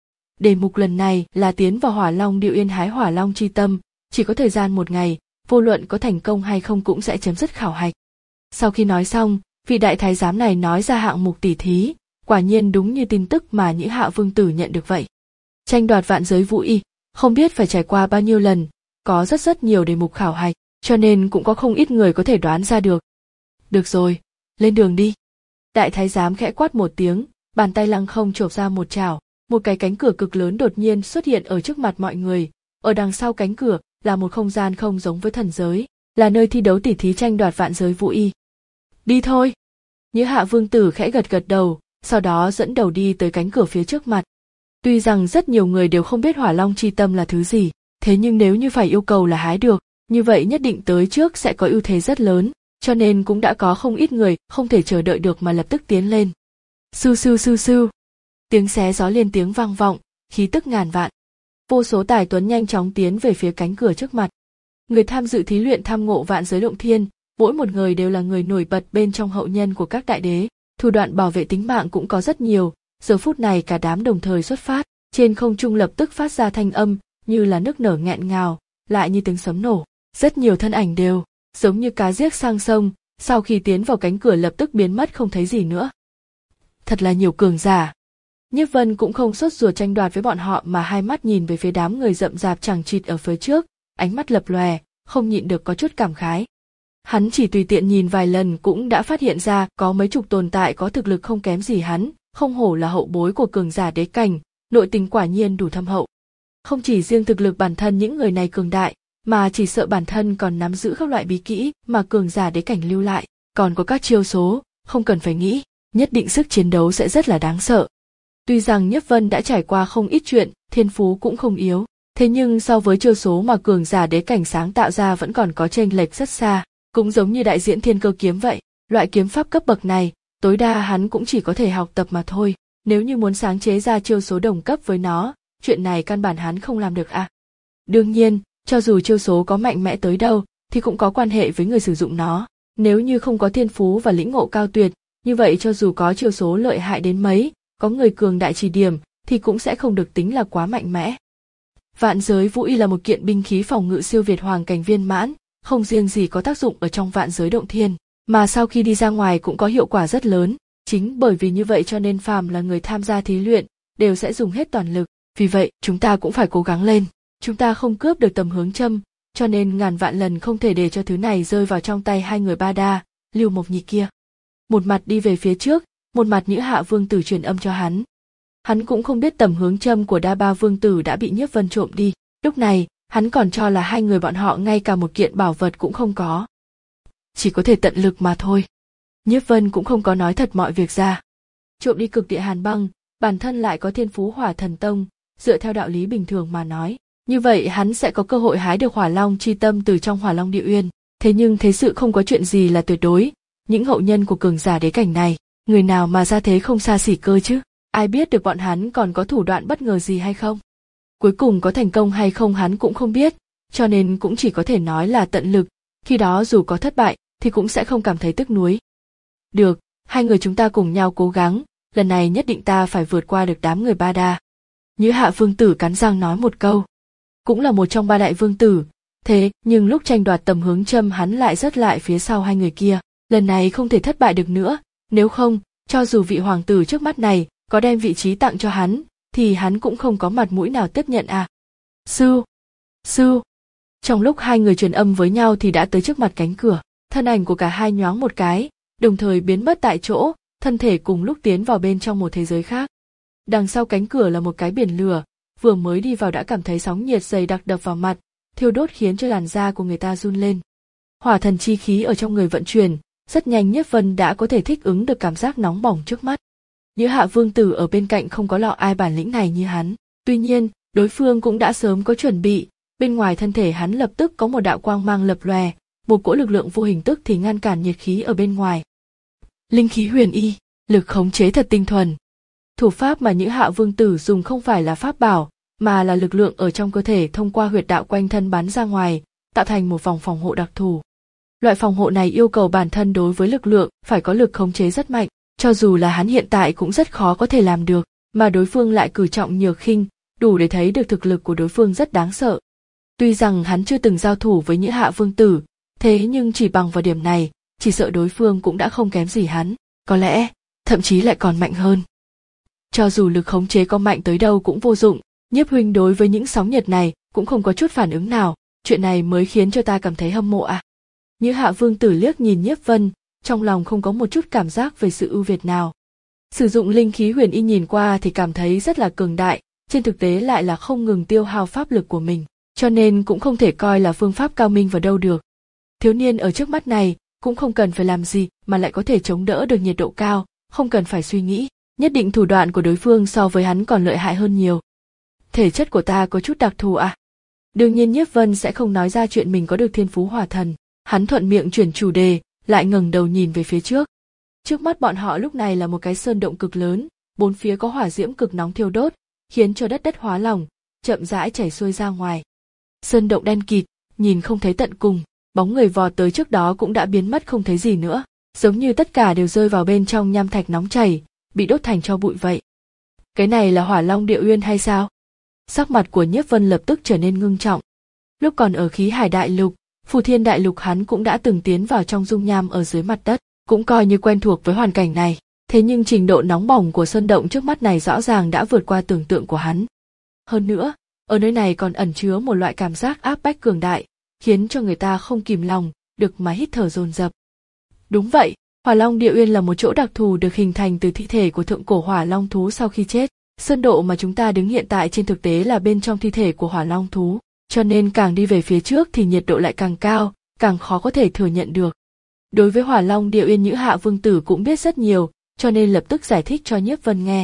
Đề mục lần này là tiến vào Hỏa Long Điệu Yên hái Hỏa Long chi tâm, chỉ có thời gian một ngày, vô luận có thành công hay không cũng sẽ chấm dứt khảo hạch. Sau khi nói xong, vị đại thái giám này nói ra hạng mục tỉ thí, quả nhiên đúng như tin tức mà Nhĩ Hạ Vương tử nhận được vậy. Tranh đoạt vạn giới vũ y, không biết phải trải qua bao nhiêu lần, có rất rất nhiều đề mục khảo hạch, cho nên cũng có không ít người có thể đoán ra được. Được rồi, lên đường đi. Đại thái giám khẽ quát một tiếng, bàn tay lăng không chộp ra một chảo, một cái cánh cửa cực lớn đột nhiên xuất hiện ở trước mặt mọi người, ở đằng sau cánh cửa là một không gian không giống với thần giới, là nơi thi đấu tỉ thí tranh đoạt vạn giới vũ y. Đi thôi. Nhĩ Hạ Vương tử khẽ gật gật đầu, sau đó dẫn đầu đi tới cánh cửa phía trước mặt. Tuy rằng rất nhiều người đều không biết Hỏa Long chi tâm là thứ gì, thế nhưng nếu như phải yêu cầu là hái được, như vậy nhất định tới trước sẽ có ưu thế rất lớn, cho nên cũng đã có không ít người không thể chờ đợi được mà lập tức tiến lên. Sưu sưu sưu sưu. Tiếng xé gió liên tiếng vang vọng, khí tức ngàn vạn. Vô số tài tuấn nhanh chóng tiến về phía cánh cửa trước mặt. Người tham dự thí luyện tham ngộ vạn giới động thiên, mỗi một người đều là người nổi bật bên trong hậu nhân của các đại đế, thủ đoạn bảo vệ tính mạng cũng có rất nhiều. Giờ phút này cả đám đồng thời xuất phát, trên không trung lập tức phát ra thanh âm như là nức nở nghẹn ngào, lại như tiếng sấm nổ. Rất nhiều thân ảnh đều giống như cá giết sang sông, sau khi tiến vào cánh cửa lập tức biến mất không thấy gì nữa. Thật là nhiều cường giả. Nhiếp Vân cũng không sốt ruột tranh đoạt với bọn họ mà hai mắt nhìn về phía đám người rậm rạp chằng chịt ở phía trước, ánh mắt lập lòe, không nhịn được có chút cảm khái. Hắn chỉ tùy tiện nhìn vài lần cũng đã phát hiện ra có mấy chục tồn tại có thực lực không kém gì hắn, không hổ là hậu bối của cường giả đế cảnh, nội tình quả nhiên đủ thâm hậu. Không chỉ riêng thực lực bản thân những người này cường đại, mà chỉ sợ bản thân còn nắm giữ các loại bí kỹ mà cường giả đế cảnh lưu lại, còn có các chiêu số, không cần phải nghĩ, nhất định sức chiến đấu sẽ rất là đáng sợ. Tuy rằng Nhiếp Vân đã trải qua không ít chuyện, thiên phú cũng không yếu, thế nhưng so với chiêu số mà cường giả đế cảnh sáng tạo ra vẫn còn có chênh lệch rất xa, cũng giống như đại diễn thiên cơ kiếm vậy, loại kiếm pháp cấp bậc này, tối đa hắn cũng chỉ có thể học tập mà thôi, nếu như muốn sáng chế ra chiêu số đồng cấp với nó, chuyện này căn bản hắn không làm được à. Đương nhiên, cho dù chiêu số có mạnh mẽ tới đâu, thì cũng có quan hệ với người sử dụng nó, nếu như không có thiên phú và lĩnh ngộ cao tuyệt, như vậy cho dù có chiêu số lợi hại đến mấy, có người cường đại chỉ điểm, thì cũng sẽ không được tính là quá mạnh mẽ. Vạn giới vũ y là một kiện binh khí phòng ngự siêu việt hoàng cảnh viên mãn, không riêng gì có tác dụng ở trong vạn giới động thiên, mà sau khi đi ra ngoài cũng có hiệu quả rất lớn, chính bởi vì như vậy cho nên phàm là người tham gia thí luyện, đều sẽ dùng hết toàn lực, vì vậy chúng ta cũng phải cố gắng lên, chúng ta không cướp được tầm hướng châm, cho nên ngàn vạn lần không thể để cho thứ này rơi vào trong tay hai người ba đa, Lưu Mộc Nhị kia. Một mặt đi về phía trước, một mặt Nhĩ Hạ Vương tử truyền âm cho hắn. Hắn cũng không biết tầm hướng châm của Đa Ba Vương tử đã bị Nhiếp Vân trộm đi, lúc này, hắn còn cho là hai người bọn họ ngay cả một kiện bảo vật cũng không có. Chỉ có thể tận lực mà thôi. Nhiếp Vân cũng không có nói thật mọi việc ra. Trộm đi cực địa hàn băng, bản thân lại có thiên phú hỏa thần tông, dựa theo đạo lý bình thường mà nói, như vậy hắn sẽ có cơ hội hái được Hỏa Long chi tâm từ trong Hỏa Long Địa Uyên, Thế nhưng thế sự không có chuyện gì là tuyệt đối, những hậu nhân của cường giả đế cảnh này, người nào mà ra thế không xa xỉ cơ chứ, ai biết được bọn hắn còn có thủ đoạn bất ngờ gì hay không. Cuối cùng có thành công hay không hắn cũng không biết, cho nên cũng chỉ có thể nói là tận lực, khi đó dù có thất bại thì cũng sẽ không cảm thấy tiếc nuối. Được, hai người chúng ta cùng nhau cố gắng, lần này nhất định ta phải vượt qua được đám người Ba Đa. Nhữ Hạ vương tử cắn răng nói một câu. Cũng là một trong ba đại vương tử, thế nhưng lúc tranh đoạt tầm hướng châm hắn lại rất lại phía sau hai người kia, lần này không thể thất bại được nữa, nếu không, cho dù vị hoàng tử trước mắt này có đem vị trí tặng cho hắn, thì hắn cũng không có mặt mũi nào tiếp nhận à. Sư, sư. Trong lúc hai người truyền âm với nhau thì đã tới trước mặt cánh cửa, thân ảnh của cả hai nhoáng một cái, đồng thời biến mất tại chỗ, thân thể cùng lúc tiến vào bên trong một thế giới khác. Đằng sau cánh cửa là một cái biển lửa, vừa mới đi vào đã cảm thấy sóng nhiệt dày đặc đập vào mặt, thiêu đốt khiến cho làn da của người ta run lên. Hỏa thần chi khí ở trong người vận chuyển, rất nhanh Nhiếp Vân đã có thể thích ứng được cảm giác nóng bỏng trước mắt. Nhữ Hạ vương tử ở bên cạnh không có lọ ai bản lĩnh này như hắn, tuy nhiên, đối phương cũng đã sớm có chuẩn bị, bên ngoài thân thể hắn lập tức có một đạo quang mang lập lòe, một cỗ lực lượng vô hình tức thì ngăn cản nhiệt khí ở bên ngoài. Linh khí huyền y, lực khống chế thật tinh thuần. Thủ pháp mà Nhữ Hạ vương tử dùng không phải là pháp bảo, mà là lực lượng ở trong cơ thể thông qua huyệt đạo quanh thân bắn ra ngoài, tạo thành một vòng phòng hộ đặc thù. Loại phòng hộ này yêu cầu bản thân đối với lực lượng phải có lực khống chế rất mạnh, cho dù là hắn hiện tại cũng rất khó có thể làm được, mà đối phương lại cử trọng nhược khinh, đủ để thấy được thực lực của đối phương rất đáng sợ. Tuy rằng hắn chưa từng giao thủ với Nhữ Hạ vương tử, thế nhưng chỉ bằng vào điểm này, chỉ sợ đối phương cũng đã không kém gì hắn, có lẽ, thậm chí lại còn mạnh hơn. Cho dù lực khống chế có mạnh tới đâu cũng vô dụng, Nhiếp huynh đối với những sóng nhiệt này cũng không có chút phản ứng nào, chuyện này mới khiến cho ta cảm thấy hâm mộ à. Nhữ Hạ vương tử liếc nhìn Nhiếp Vân, trong lòng không có một chút cảm giác về sự ưu việt nào. Sử dụng linh khí huyền y nhìn qua thì cảm thấy rất là cường đại, trên thực tế lại là không ngừng tiêu hao pháp lực của mình, cho nên cũng không thể coi là phương pháp cao minh vào đâu được. Thiếu niên ở trước mắt này cũng không cần phải làm gì mà lại có thể chống đỡ được nhiệt độ cao, không cần phải suy nghĩ, nhất định thủ đoạn của đối phương so với hắn còn lợi hại hơn nhiều. Thể chất của ta có chút đặc thù à? Đương nhiên Nhiếp Vân sẽ không nói ra chuyện mình có được thiên phú hỏa thần, hắn thuận miệng chuyển chủ đề, lại ngẩng đầu nhìn về phía trước. Trước mắt bọn họ lúc này là một cái sơn động cực lớn, bốn phía có hỏa diễm cực nóng thiêu đốt, khiến cho đất đất hóa lỏng, chậm rãi chảy xuôi ra ngoài. Sơn động đen kịt, nhìn không thấy tận cùng, bóng người vọt tới trước đó cũng đã biến mất không thấy gì nữa, giống như tất cả đều rơi vào bên trong nham thạch nóng chảy, bị đốt thành tro bụi vậy. Cái này là Hỏa Long Địa Uyên hay sao? Sắc mặt của Nhiếp Vân lập tức trở nên ngưng trọng. Lúc còn ở Khí Hải Đại Lục, Phù Thiên Đại Lục hắn cũng đã từng tiến vào trong dung nham ở dưới mặt đất, cũng coi như quen thuộc với hoàn cảnh này. Thế nhưng trình độ nóng bỏng của sơn động trước mắt này rõ ràng đã vượt qua tưởng tượng của hắn. Hơn nữa, ở nơi này còn ẩn chứa một loại cảm giác áp bách cường đại, khiến cho người ta không kìm lòng được mà hít thở dồn dập. Đúng vậy, Hỏa Long Địa Uyên là một chỗ đặc thù được hình thành từ thi thể của thượng cổ hỏa long thú sau khi chết. Sơn độ mà chúng ta đứng hiện tại trên thực tế là bên trong thi thể của hỏa long thú, cho nên càng đi về phía trước thì nhiệt độ lại càng cao, càng khó có thể thừa nhận được. Đối với Hỏa Long Địa Uyên Nhữ Hạ vương tử cũng biết rất nhiều, cho nên lập tức giải thích cho Nhiếp Vân nghe.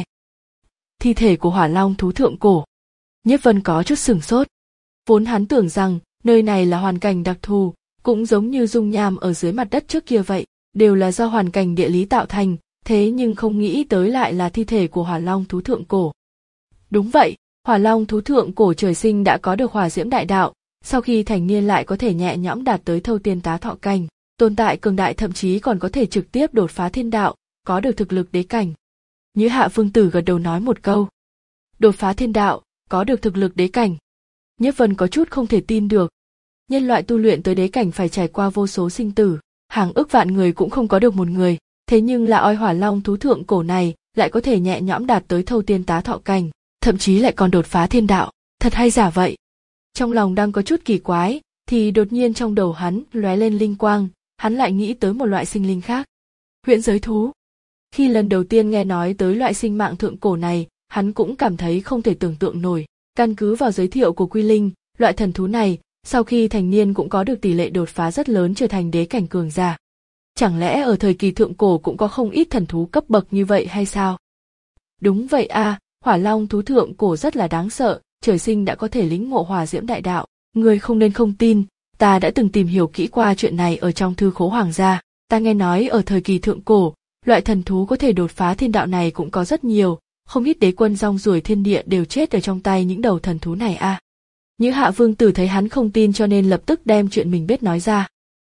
Thi thể của hỏa long thú thượng cổ. Nhiếp Vân có chút sửng sốt. Vốn hắn tưởng rằng nơi này là hoàn cảnh đặc thù, cũng giống như dung nham ở dưới mặt đất trước kia vậy, đều là do hoàn cảnh địa lý tạo thành, thế nhưng không nghĩ tới lại là thi thể của hỏa long thú thượng cổ. Đúng vậy, hỏa long thú thượng cổ trời sinh đã có được hỏa diễm đại đạo, sau khi thành niên lại có thể nhẹ nhõm đạt tới thâu tiên tá thọ cảnh, tồn tại cường đại thậm chí còn có thể trực tiếp đột phá thiên đạo, có được thực lực đế cảnh. Nhữ Hạ vương tử gật đầu nói một câu. Đột phá thiên đạo, có được thực lực đế cảnh. Nhiếp Vân có chút không thể tin được. Nhân loại tu luyện tới đế cảnh phải trải qua vô số sinh tử, hàng ức vạn người cũng không có được một người, thế nhưng là oi hỏa long thú thượng cổ này lại có thể nhẹ nhõm đạt tới thâu tiên tá thọ cảnh, thậm chí lại còn đột phá thiên đạo, thật hay giả vậy? Trong lòng đang có chút kỳ quái, thì đột nhiên trong đầu hắn lóe lên linh quang, hắn lại nghĩ tới một loại sinh linh khác. Huyễn giới thú. Khi lần đầu tiên nghe nói tới loại sinh mạng thượng cổ này, hắn cũng cảm thấy không thể tưởng tượng nổi. Căn cứ vào giới thiệu của Quy Linh, loại thần thú này, sau khi thành niên cũng có được tỷ lệ đột phá rất lớn trở thành đế cảnh cường giả. Chẳng lẽ ở thời kỳ thượng cổ cũng có không ít thần thú cấp bậc như vậy hay sao? Đúng vậy à, hỏa long thú thượng cổ rất là đáng sợ, trời sinh đã có thể lĩnh ngộ hỏa diễm đại đạo, người không nên không tin, ta đã từng tìm hiểu kỹ qua chuyện này ở trong thư khố hoàng gia. Ta nghe nói ở thời kỳ thượng cổ, loại thần thú có thể đột phá thiên đạo này cũng có rất nhiều, không ít đế quân rong ruổi thiên địa đều chết ở trong tay những đầu thần thú này a. À. Nhữ Hạ Vương Tử thấy hắn không tin cho nên lập tức đem chuyện mình biết nói ra.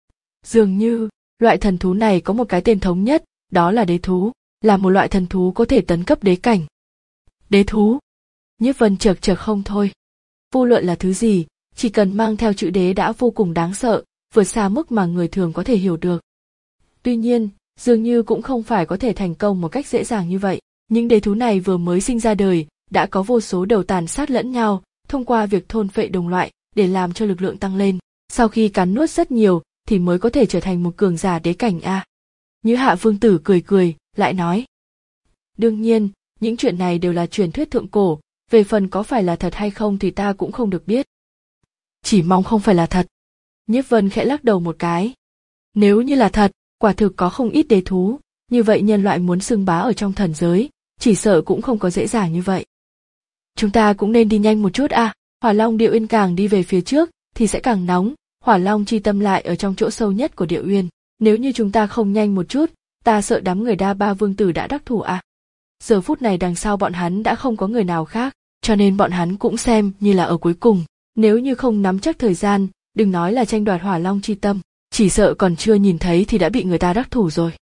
Dường như, loại thần thú này có một cái tên thống nhất, đó là đế thú, là một loại thần thú có thể tấn cấp đế cảnh. Đế thú? Nhiếp Vân chực chực không thôi. Vô luận là thứ gì, chỉ cần mang theo chữ đế đã vô cùng đáng sợ, vượt xa mức mà người thường có thể hiểu được. Tuy nhiên, dường như cũng không phải có thể thành công một cách dễ dàng như vậy. Những đế thú này vừa mới sinh ra đời, đã có vô số đầu tàn sát lẫn nhau, thông qua việc thôn phệ đồng loại để làm cho lực lượng tăng lên. Sau khi cắn nuốt rất nhiều, thì mới có thể trở thành một cường giả đế cảnh a. Nhữ Hạ Vương Tử cười cười, lại nói. Đương nhiên, những chuyện này đều là truyền thuyết thượng cổ, về phần có phải là thật hay không thì ta cũng không được biết. Chỉ mong không phải là thật. Nhiếp Vân khẽ lắc đầu một cái. Nếu như là thật, quả thực có không ít đế thú, như vậy nhân loại muốn xưng bá ở trong thần giới, chỉ sợ cũng không có dễ dàng như vậy. Chúng ta cũng nên đi nhanh một chút à, Hỏa Long Địa Uyên càng đi về phía trước thì sẽ càng nóng, Hỏa Long chi tâm lại ở trong chỗ sâu nhất của Địa Uyên. Nếu như chúng ta không nhanh một chút, ta sợ đám người Đa Ba Vương Tử đã đắc thủ à. Giờ phút này đằng sau bọn hắn đã không có người nào khác, cho nên bọn hắn cũng xem như là ở cuối cùng. Nếu như không nắm chắc thời gian, đừng nói là tranh đoạt Hỏa Long chi tâm, chỉ sợ còn chưa nhìn thấy thì đã bị người ta đắc thủ rồi.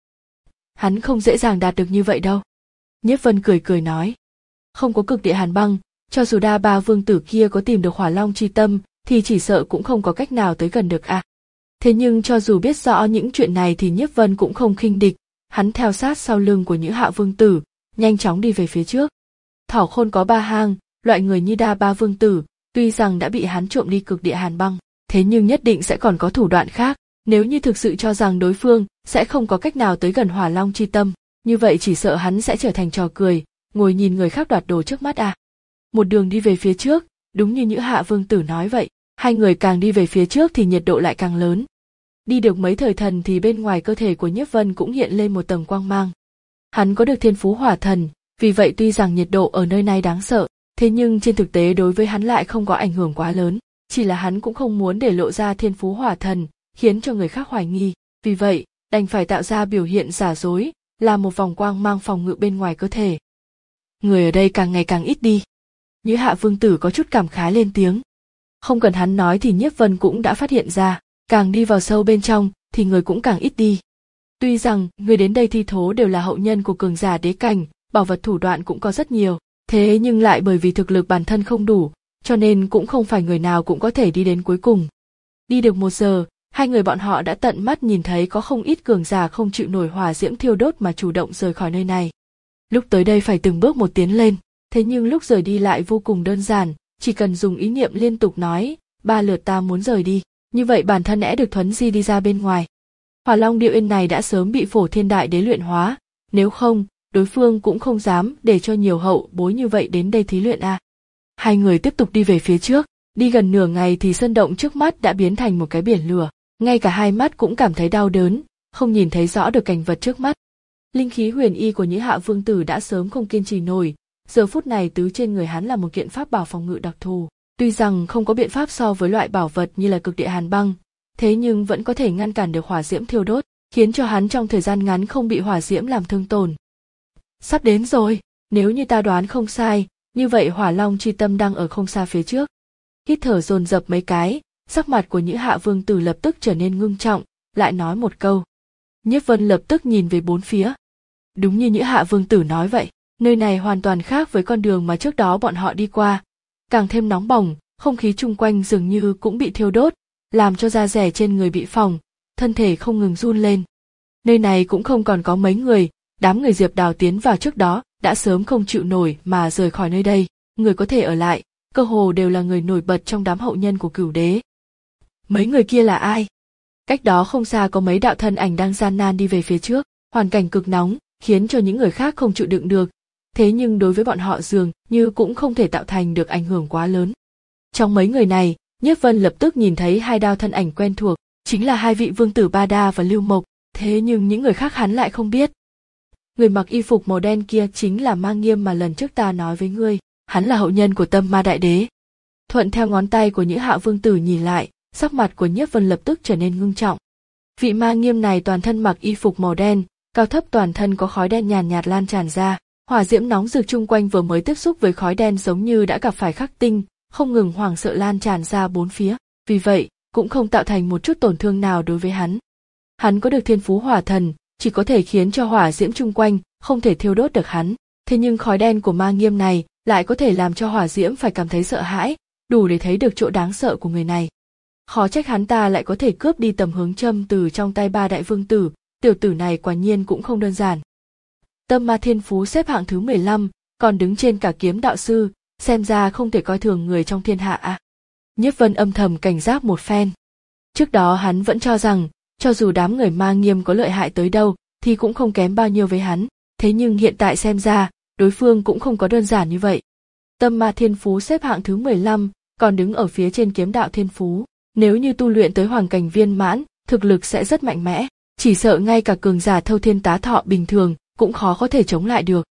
Hắn không dễ dàng đạt được như vậy đâu. Nhiếp Vân cười cười nói. Không có cực địa hàn băng, cho dù Đa Ba Vương Tử kia có tìm được Hỏa Long chi tâm, thì chỉ sợ cũng không có cách nào tới gần được à. Thế nhưng cho dù biết rõ những chuyện này thì Nhiếp Vân cũng không khinh địch, hắn theo sát sau lưng của Nhữ Hạ Vương Tử, nhanh chóng đi về phía trước. Thỏ khôn có ba hang, loại người như Đa Ba Vương Tử, tuy rằng đã bị hắn trộm đi cực địa hàn băng, thế nhưng nhất định sẽ còn có thủ đoạn khác. Nếu như thực sự cho rằng đối phương sẽ không có cách nào tới gần Hỏa Long chi tâm, như vậy chỉ sợ hắn sẽ trở thành trò cười, ngồi nhìn người khác đoạt đồ trước mắt à. Một đường đi về phía trước, đúng như Nhữ Hạ Vương Tử nói vậy, hai người càng đi về phía trước thì nhiệt độ lại càng lớn. Đi được mấy thời thần thì bên ngoài cơ thể của Nhiếp Vân cũng hiện lên một tầng quang mang. Hắn có được thiên phú hỏa thần, vì vậy tuy rằng nhiệt độ ở nơi này đáng sợ, thế nhưng trên thực tế đối với hắn lại không có ảnh hưởng quá lớn, chỉ là hắn cũng không muốn để lộ ra thiên phú hỏa thần, khiến cho người khác hoài nghi, vì vậy, đành phải tạo ra biểu hiện giả dối, là một vòng quang mang phòng ngự bên ngoài cơ thể. Người ở đây càng ngày càng ít đi. Nhữ Hạ Vương Tử có chút cảm khái lên tiếng. Không cần hắn nói thì Nhiếp Vân cũng đã phát hiện ra, càng đi vào sâu bên trong thì người cũng càng ít đi. Tuy rằng người đến đây thi thố đều là hậu nhân của cường giả đế cảnh, bảo vật thủ đoạn cũng có rất nhiều, thế nhưng lại bởi vì thực lực bản thân không đủ, cho nên cũng không phải người nào cũng có thể đi đến cuối cùng. Đi được một giờ, hai người bọn họ đã tận mắt nhìn thấy có không ít cường giả không chịu nổi hỏa diễm thiêu đốt mà chủ động rời khỏi nơi này. Lúc tới đây phải từng bước một tiến lên, thế nhưng lúc rời đi lại vô cùng đơn giản, chỉ cần dùng ý niệm liên tục nói, ba lượt ta muốn rời đi, như vậy bản thân đã được thuấn di đi ra bên ngoài. Hỏa Long Địa Uyên này đã sớm bị Phổ Thiên Đại Đế luyện hóa, nếu không, đối phương cũng không dám để cho nhiều hậu bối như vậy đến đây thí luyện à. Hai người tiếp tục đi về phía trước, đi gần nửa ngày thì sân động trước mắt đã biến thành một cái biển lửa, ngay cả hai mắt cũng cảm thấy đau đớn, không nhìn thấy rõ được cảnh vật trước mắt. Linh khí huyền y của Nhữ Hạ Vương Tử đã sớm không kiên trì nổi, giờ phút này tứ trên người hắn là một kiện pháp bảo phòng ngự đặc thù, tuy rằng không có biện pháp so với loại bảo vật như là cực địa hàn băng, thế nhưng vẫn có thể ngăn cản được hỏa diễm thiêu đốt, khiến cho hắn trong thời gian ngắn không bị hỏa diễm làm thương tổn. Sắp đến rồi, nếu như ta đoán không sai, như vậy Hỏa Long chi tâm đang ở không xa phía trước. Hít thở dồn dập mấy cái, sắc mặt của Nhữ Hạ Vương Tử lập tức trở nên ngưng trọng, lại nói một câu. Nhiếp Vân lập tức nhìn về bốn phía. Đúng như Nhữ Hạ Vương Tử nói vậy, nơi này hoàn toàn khác với con đường mà trước đó bọn họ đi qua, càng thêm nóng bỏng, không khí chung quanh dường như cũng bị thiêu đốt, làm cho da dẻ trên người bị phồng, thân thể không ngừng run lên. Nơi này cũng không còn có mấy người, đám người Diệp Đào tiến vào trước đó đã sớm không chịu nổi mà rời khỏi nơi đây, người có thể ở lại, cơ hồ đều là người nổi bật trong đám hậu nhân của Cửu Đế. Mấy người kia là ai? Cách đó không xa có mấy đạo thân ảnh đang gian nan đi về phía trước, hoàn cảnh cực nóng, khiến cho những người khác không chịu đựng được, thế nhưng đối với bọn họ dường như cũng không thể tạo thành được ảnh hưởng quá lớn. Trong mấy người này, Nhiếp Vân lập tức nhìn thấy hai đạo thân ảnh quen thuộc, chính là hai vị vương tử Ba Đa và Lưu Mộc, thế nhưng những người khác hắn lại không biết. Người mặc y phục màu đen kia chính là Ma Nghiêm mà lần trước ta nói với ngươi, hắn là hậu nhân của Tâm Ma Đại Đế. Thuận theo ngón tay của Nhữ Hạ Vương Tử nhìn lại, Sắc mặt của Nhiếp Vân lập tức trở nên ngưng trọng. Vị ma nghiêm này toàn thân mặc y phục màu đen, cao thấp toàn thân có khói đen nhàn nhạt lan tràn ra, hỏa diễm nóng rực chung quanh vừa mới tiếp xúc với khói đen giống như đã gặp phải khắc tinh, không ngừng hoảng sợ lan tràn ra bốn phía, vì vậy cũng không tạo thành một chút tổn thương nào đối với hắn. Hắn có được thiên phú hỏa thần, chỉ có thể khiến cho hỏa diễm chung quanh không thể thiêu đốt được hắn, thế nhưng khói đen của ma nghiêm này lại có thể làm cho hỏa diễm phải cảm thấy sợ hãi, đủ để thấy được chỗ đáng sợ của người này. Khó trách hắn ta lại có thể cướp đi tầm hướng châm từ trong tay ba đại vương tử, tiểu tử này quả nhiên cũng không đơn giản. Tâm ma thiên phú xếp hạng thứ mười lăm, còn đứng trên cả kiếm đạo sư, xem ra không thể coi thường người trong thiên hạ à. Nhiếp Vân âm thầm cảnh giác một phen. Trước đó hắn vẫn cho rằng, cho dù đám người ma nghiêm có lợi hại tới đâu, thì cũng không kém bao nhiêu với hắn, thế nhưng hiện tại xem ra, đối phương cũng không có đơn giản như vậy. Tâm ma thiên phú xếp hạng thứ mười lăm, còn đứng ở phía trên kiếm đạo thiên phú, nếu như tu luyện tới hoàng cảnh viên mãn, thực lực sẽ rất mạnh mẽ, chỉ sợ ngay cả cường giả thâu thiên tá thọ bình thường cũng khó có thể chống lại được.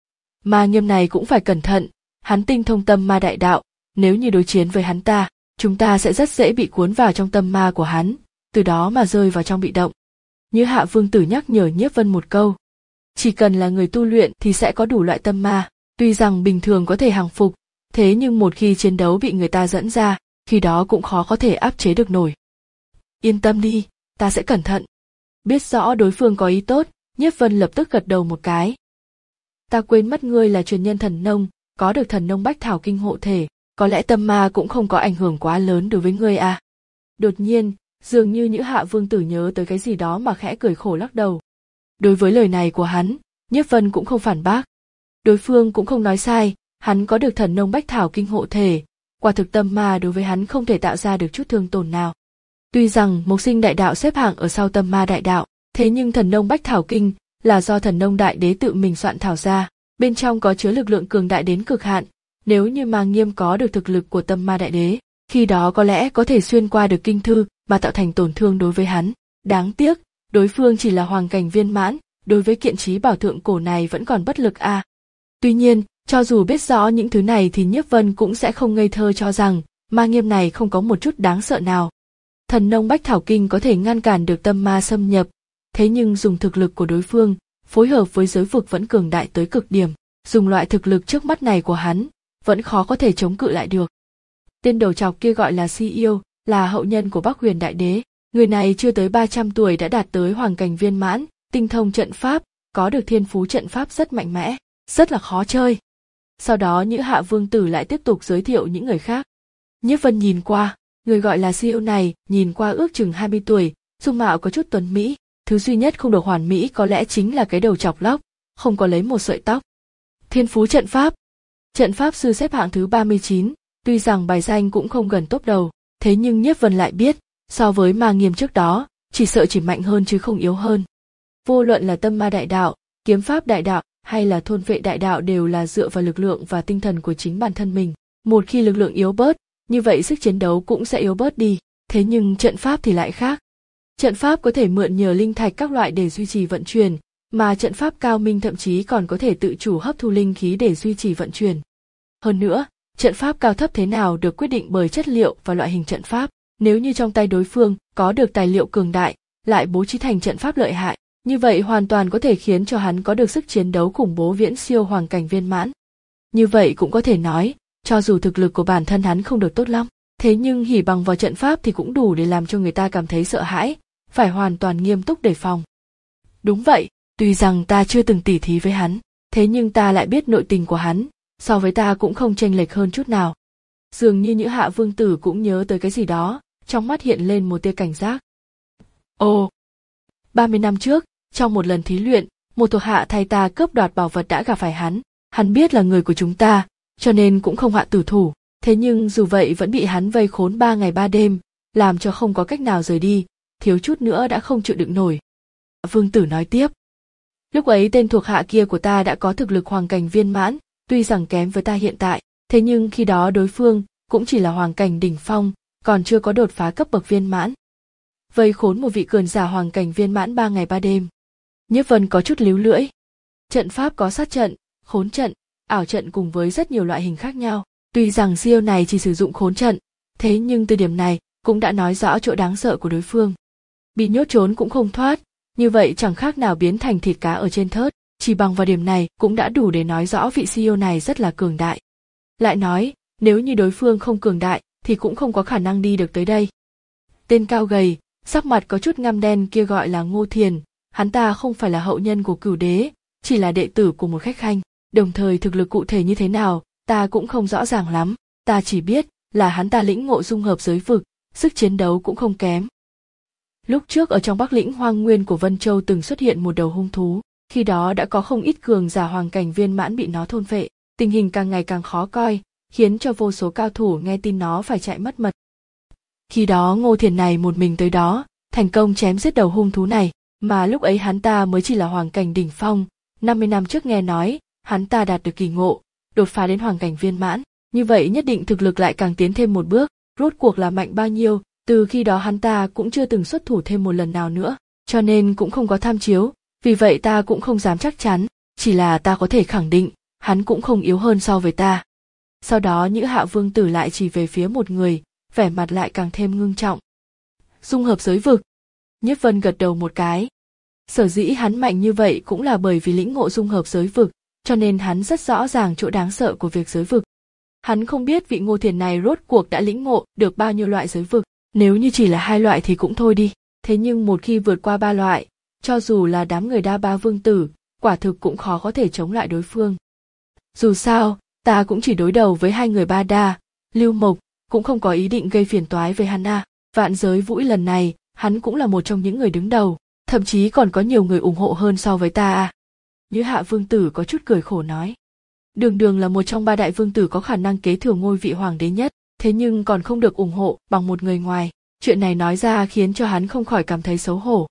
Ma nghiêm này cũng phải cẩn thận, hắn tinh thông tâm ma đại đạo, nếu như đối chiến với hắn ta, chúng ta sẽ rất dễ bị cuốn vào trong tâm ma của hắn, từ đó mà rơi vào trong bị động. Như Hạ Vương Tử nhắc nhở Nhiếp Vân một câu. Chỉ cần là người tu luyện thì sẽ có đủ loại tâm ma, tuy rằng bình thường có thể hàng phục, thế nhưng một khi chiến đấu bị người ta dẫn ra, khi đó cũng khó có thể áp chế được nổi. Yên tâm đi, ta sẽ cẩn thận. Biết rõ đối phương có ý tốt, Nhiếp Vân lập tức gật đầu một cái. Ta quên mất ngươi là truyền nhân thần nông, có được thần nông bách thảo kinh hộ thể, có lẽ tâm ma cũng không có ảnh hưởng quá lớn đối với ngươi à. Đột nhiên, dường như Nhữ Hạ Vương Tử nhớ tới cái gì đó mà khẽ cười khổ lắc đầu. Đối với lời này của hắn, Nhiếp Vân cũng không phản bác. Đối phương cũng không nói sai, hắn có được thần nông bách thảo kinh hộ thể, quả thực tâm ma đối với hắn không thể tạo ra được chút thương tổn nào. Tuy rằng Mộc Sinh đại đạo xếp hạng ở sau tâm ma đại đạo, thế nhưng thần nông bách thảo kinh là do thần nông đại đế tự mình soạn thảo ra, bên trong có chứa lực lượng cường đại đến cực hạn, nếu như Ma Nghiêm có được thực lực của tâm ma đại đế, khi đó có lẽ có thể xuyên qua được kinh thư mà tạo thành tổn thương đối với hắn. Đáng tiếc, đối phương chỉ là hoàng cảnh viên mãn, đối với kiện trí bảo thượng cổ này vẫn còn bất lực a. À. Tuy nhiên, cho dù biết rõ những thứ này thì Nhiếp Vân cũng sẽ không ngây thơ cho rằng Ma Nghiêm này không có một chút đáng sợ nào. Thần nông bách thảo kinh có thể ngăn cản được tâm ma xâm nhập, thế nhưng dùng thực lực của đối phương, phối hợp với giới vực vẫn cường đại tới cực điểm, dùng loại thực lực trước mắt này của hắn, vẫn khó có thể chống cự lại được. Tên đầu trọc kia gọi là Si Yêu, là hậu nhân của Bắc Huyền Đại Đế, người này chưa tới ba trăm tuổi đã đạt tới hoàng cảnh viên mãn, tinh thông trận pháp, có được thiên phú trận pháp rất mạnh mẽ, rất là khó chơi. Sau đó Nhữ Hạ Vương Tử lại tiếp tục giới thiệu những người khác. Nhiếp Vân nhìn qua, người gọi là Si Yêu này, nhìn qua ước chừng hai mươi tuổi, dung mạo có chút tuấn mỹ, thứ duy nhất không được hoàn mỹ có lẽ chính là cái đầu chọc lóc, không có lấy một sợi tóc. Thiên phú trận pháp. Trận pháp sư xếp hạng thứ ba mươi chín, tuy rằng bài danh cũng không gần top đầu, thế nhưng Nhiếp Vân lại biết, so với Ma Nghiêm trước đó, chỉ sợ chỉ mạnh hơn chứ không yếu hơn. Vô luận là tâm ma đại đạo, kiếm pháp đại đạo hay là thôn vệ đại đạo đều là dựa vào lực lượng và tinh thần của chính bản thân mình. Một khi lực lượng yếu bớt, như vậy sức chiến đấu cũng sẽ yếu bớt đi, thế nhưng trận pháp thì lại khác. Trận pháp có thể mượn nhờ linh thạch các loại để duy trì vận chuyển, mà trận pháp cao minh thậm chí còn có thể tự chủ hấp thu linh khí để duy trì vận chuyển. Hơn nữa, trận pháp cao thấp thế nào được quyết định bởi chất liệu và loại hình trận pháp. Nếu như trong tay đối phương có được tài liệu cường đại, lại bố trí thành trận pháp lợi hại, như vậy hoàn toàn có thể khiến cho hắn có được sức chiến đấu khủng bố viễn siêu hoàng cảnh viên mãn. Như vậy cũng có thể nói, cho dù thực lực của bản thân hắn không được tốt lắm, thế nhưng hỉ bằng vào trận pháp thì cũng đủ để làm cho người ta cảm thấy sợ hãi, phải hoàn toàn nghiêm túc đề phòng. Đúng vậy, tuy rằng ta chưa từng tỉ thí với hắn, thế nhưng ta lại biết nội tình của hắn, so với ta cũng không chênh lệch hơn chút nào. Dường như Nhữ Hạ Vương Tử cũng nhớ tới cái gì đó, trong mắt hiện lên một tia cảnh giác. Ồ! ba mươi năm trước, trong một lần thí luyện, một thuộc hạ thay ta cướp đoạt bảo vật đã gặp phải hắn. Hắn biết là người của chúng ta, cho nên cũng không hạ tử thủ. Thế nhưng dù vậy vẫn bị hắn vây khốn ba ngày ba đêm, làm cho không có cách nào rời đi, thiếu chút nữa đã không chịu đựng nổi. Vương Tử nói tiếp. Lúc ấy tên thuộc hạ kia của ta đã có thực lực hoàng cảnh viên mãn, tuy rằng kém với ta hiện tại, thế nhưng khi đó đối phương cũng chỉ là hoàng cảnh đỉnh phong, còn chưa có đột phá cấp bậc viên mãn. Vây khốn một vị cường giả hoàng cảnh viên mãn ba ngày ba đêm. Nhiếp Vân có chút líu lưỡi. Trận pháp có sát trận, khốn trận, ảo trận cùng với rất nhiều loại hình khác nhau. Tuy rằng siêu này chỉ sử dụng khốn trận, thế nhưng từ điểm này cũng đã nói rõ chỗ đáng sợ của đối phương. Bị nhốt trốn cũng không thoát, như vậy chẳng khác nào biến thành thịt cá ở trên thớt, chỉ bằng vào điểm này cũng đã đủ để nói rõ vị xê e ô này rất là cường đại. Lại nói, nếu như đối phương không cường đại thì cũng không có khả năng đi được tới đây. Tên cao gầy, sắc mặt có chút ngăm đen kia gọi là Ngô Thiền, hắn ta không phải là hậu nhân của Cửu Đế, chỉ là đệ tử của một khách khanh, đồng thời thực lực cụ thể như thế nào, ta cũng không rõ ràng lắm, ta chỉ biết là hắn ta lĩnh ngộ dung hợp giới vực, sức chiến đấu cũng không kém. Lúc trước ở trong Bắc Lĩnh Hoang Nguyên của Vân Châu từng xuất hiện một đầu hung thú, khi đó đã có không ít cường giả hoàng cảnh viên mãn bị nó thôn phệ, tình hình càng ngày càng khó coi, khiến cho vô số cao thủ nghe tin nó phải chạy mất mật. Khi đó Ngô Thiền này một mình tới đó, thành công chém giết đầu hung thú này, mà lúc ấy hắn ta mới chỉ là hoàng cảnh đỉnh phong, năm mươi năm trước nghe nói, hắn ta đạt được kỳ ngộ, đột phá đến hoàng cảnh viên mãn, như vậy nhất định thực lực lại càng tiến thêm một bước, rốt cuộc là mạnh bao nhiêu, từ khi đó hắn ta cũng chưa từng xuất thủ thêm một lần nào nữa, cho nên cũng không có tham chiếu, vì vậy ta cũng không dám chắc chắn, chỉ là ta có thể khẳng định, hắn cũng không yếu hơn so với ta. Sau đó Nhữ Hạ Vương Tử lại chỉ về phía một người, vẻ mặt lại càng thêm ngưng trọng. Dung hợp giới vực. Nhiếp Vân gật đầu một cái. Sở dĩ hắn mạnh như vậy cũng là bởi vì lĩnh ngộ dung hợp giới vực, cho nên hắn rất rõ ràng chỗ đáng sợ của việc giới vực. Hắn không biết vị Ngô Thiền này rốt cuộc đã lĩnh ngộ được bao nhiêu loại giới vực, nếu như chỉ là hai loại thì cũng thôi đi, thế nhưng một khi vượt qua ba loại, cho dù là đám người Đa Ba Vương Tử, quả thực cũng khó có thể chống lại đối phương. Dù sao, ta cũng chỉ đối đầu với hai người Ba Đa, Lưu Mộc, cũng không có ý định gây phiền toái với hắn à. Vạn Giới Vũi lần này, hắn cũng là một trong những người đứng đầu, thậm chí còn có nhiều người ủng hộ hơn so với ta à. Nhữ Hạ Vương Tử có chút cười khổ nói. Đường Đường là một trong ba đại vương tử có khả năng kế thừa ngôi vị hoàng đế nhất, thế nhưng còn không được ủng hộ bằng một người ngoài, chuyện này nói ra khiến cho hắn không khỏi cảm thấy xấu hổ.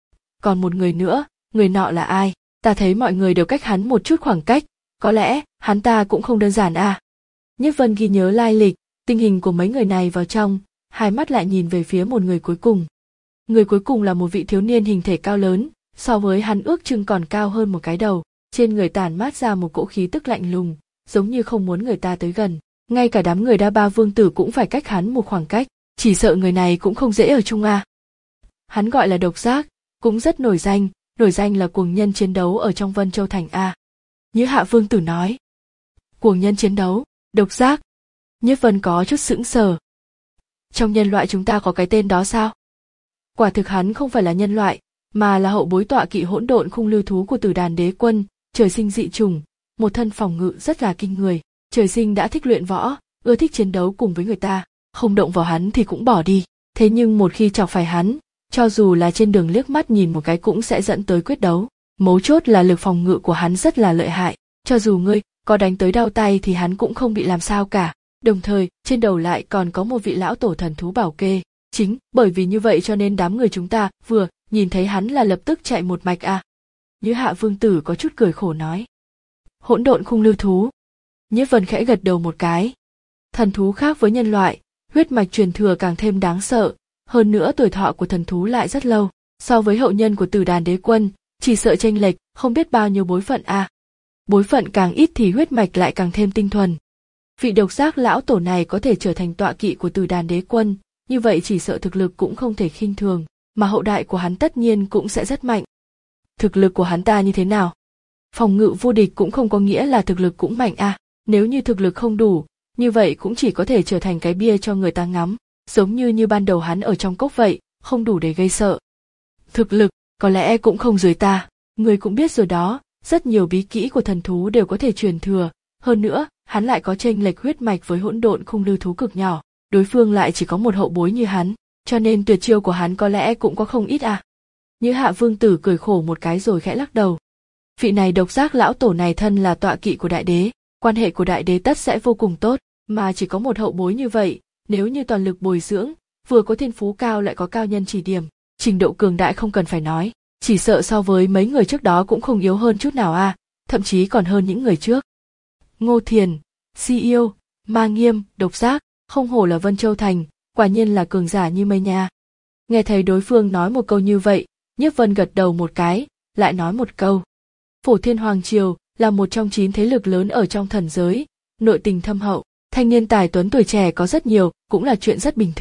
Còn một người nữa, người nọ là ai? Ta thấy mọi người đều cách hắn một chút khoảng cách, có lẽ hắn ta cũng không đơn giản à. Nhiếp Vân ghi nhớ lai lịch, tình hình của mấy người này vào trong, hai mắt lại nhìn về phía một người cuối cùng. Người cuối cùng là một vị thiếu niên hình thể cao lớn, so với hắn ước chừng còn cao hơn một cái đầu, trên người tản mát ra một cỗ khí tức lạnh lùng, giống như không muốn người ta tới gần. Ngay cả đám người Đa Ba Vương Tử cũng phải cách hắn một khoảng cách, chỉ sợ người này cũng không dễ ở chung à. Hắn gọi là Độc Giác, cũng rất nổi danh, nổi danh là cuồng nhân chiến đấu ở trong Vân Châu Thành a. Nhữ Hạ Vương Tử nói. Cuồng nhân chiến đấu, Độc Giác. Nhiếp Vân có chút sững sờ. Trong nhân loại chúng ta có cái tên đó sao? Quả thực hắn không phải là nhân loại, mà là hậu bối tọa kỵ hỗn độn khung lưu thú của Tử Đàn Đế Quân, trời sinh dị chủng, một thân phòng ngự rất là kinh người, trời sinh đã thích luyện võ, ưa thích chiến đấu cùng với người ta, không động vào hắn thì cũng bỏ đi, thế nhưng một khi chọc phải hắn, cho dù là trên đường liếc mắt nhìn một cái cũng sẽ dẫn tới quyết đấu, mấu chốt là lực phòng ngự của hắn rất là lợi hại, cho dù ngươi có đánh tới đau tay thì hắn cũng không bị làm sao cả, đồng thời trên đầu lại còn có một vị lão tổ thần thú bảo kê, chính bởi vì như vậy cho nên đám người chúng ta vừa nhìn thấy hắn là lập tức chạy một mạch à. Nhữ Hạ Vương Tử có chút cười khổ nói. Hỗn độn khung lưu thú. Nhiếp Vân khẽ gật đầu một cái. Thần thú khác với nhân loại, huyết mạch truyền thừa càng thêm đáng sợ, hơn nữa tuổi thọ của thần thú lại rất lâu, so với hậu nhân của Tử Đàn Đế Quân, chỉ sợ chênh lệch không biết bao nhiêu bối phận à. Bối phận càng ít thì huyết mạch lại càng thêm tinh thuần. Vị Độc Giác lão tổ này có thể trở thành tọa kỵ của Tử Đàn Đế Quân, như vậy chỉ sợ thực lực cũng không thể khinh thường, mà hậu đại của hắn tất nhiên cũng sẽ rất mạnh. Thực lực của hắn ta như thế nào? Phòng ngự vô địch cũng không có nghĩa là thực lực cũng mạnh à, nếu như thực lực không đủ, như vậy cũng chỉ có thể trở thành cái bia cho người ta ngắm, giống như như ban đầu hắn ở trong cốc vậy, không đủ để gây sợ. Thực lực, có lẽ cũng không dưới ta, người cũng biết rồi đó, rất nhiều bí kỹ của thần thú đều có thể truyền thừa, hơn nữa, hắn lại có chênh lệch huyết mạch với hỗn độn khung lưu thú cực nhỏ, đối phương lại chỉ có một hậu bối như hắn, cho nên tuyệt chiêu của hắn có lẽ cũng có không ít à. Nhữ Hạ Vương Tử cười khổ một cái rồi khẽ lắc đầu. Vị này Độc Giác lão tổ này thân là tọa kỵ của đại đế, quan hệ của đại đế tất sẽ vô cùng tốt, mà chỉ có một hậu bối như vậy, nếu như toàn lực bồi dưỡng, vừa có thiên phú cao lại có cao nhân chỉ điểm, trình độ cường đại không cần phải nói, chỉ sợ so với mấy người trước đó cũng không yếu hơn chút nào à, thậm chí còn hơn những người trước. Ngô Thiền, Si Yêu, Ma Nghiêm, Độc Giác, không hổ là Vân Châu Thành, quả nhiên là cường giả như mây nha. Nghe thấy đối phương nói một câu như vậy, Nhiếp Vân gật đầu một cái, lại nói một câu. Phổ Thiên Hoàng Triều là một trong chín thế lực lớn ở trong thần giới, nội tình thâm hậu, thanh niên tài tuấn tuổi trẻ có rất nhiều, cũng là chuyện rất bình thường.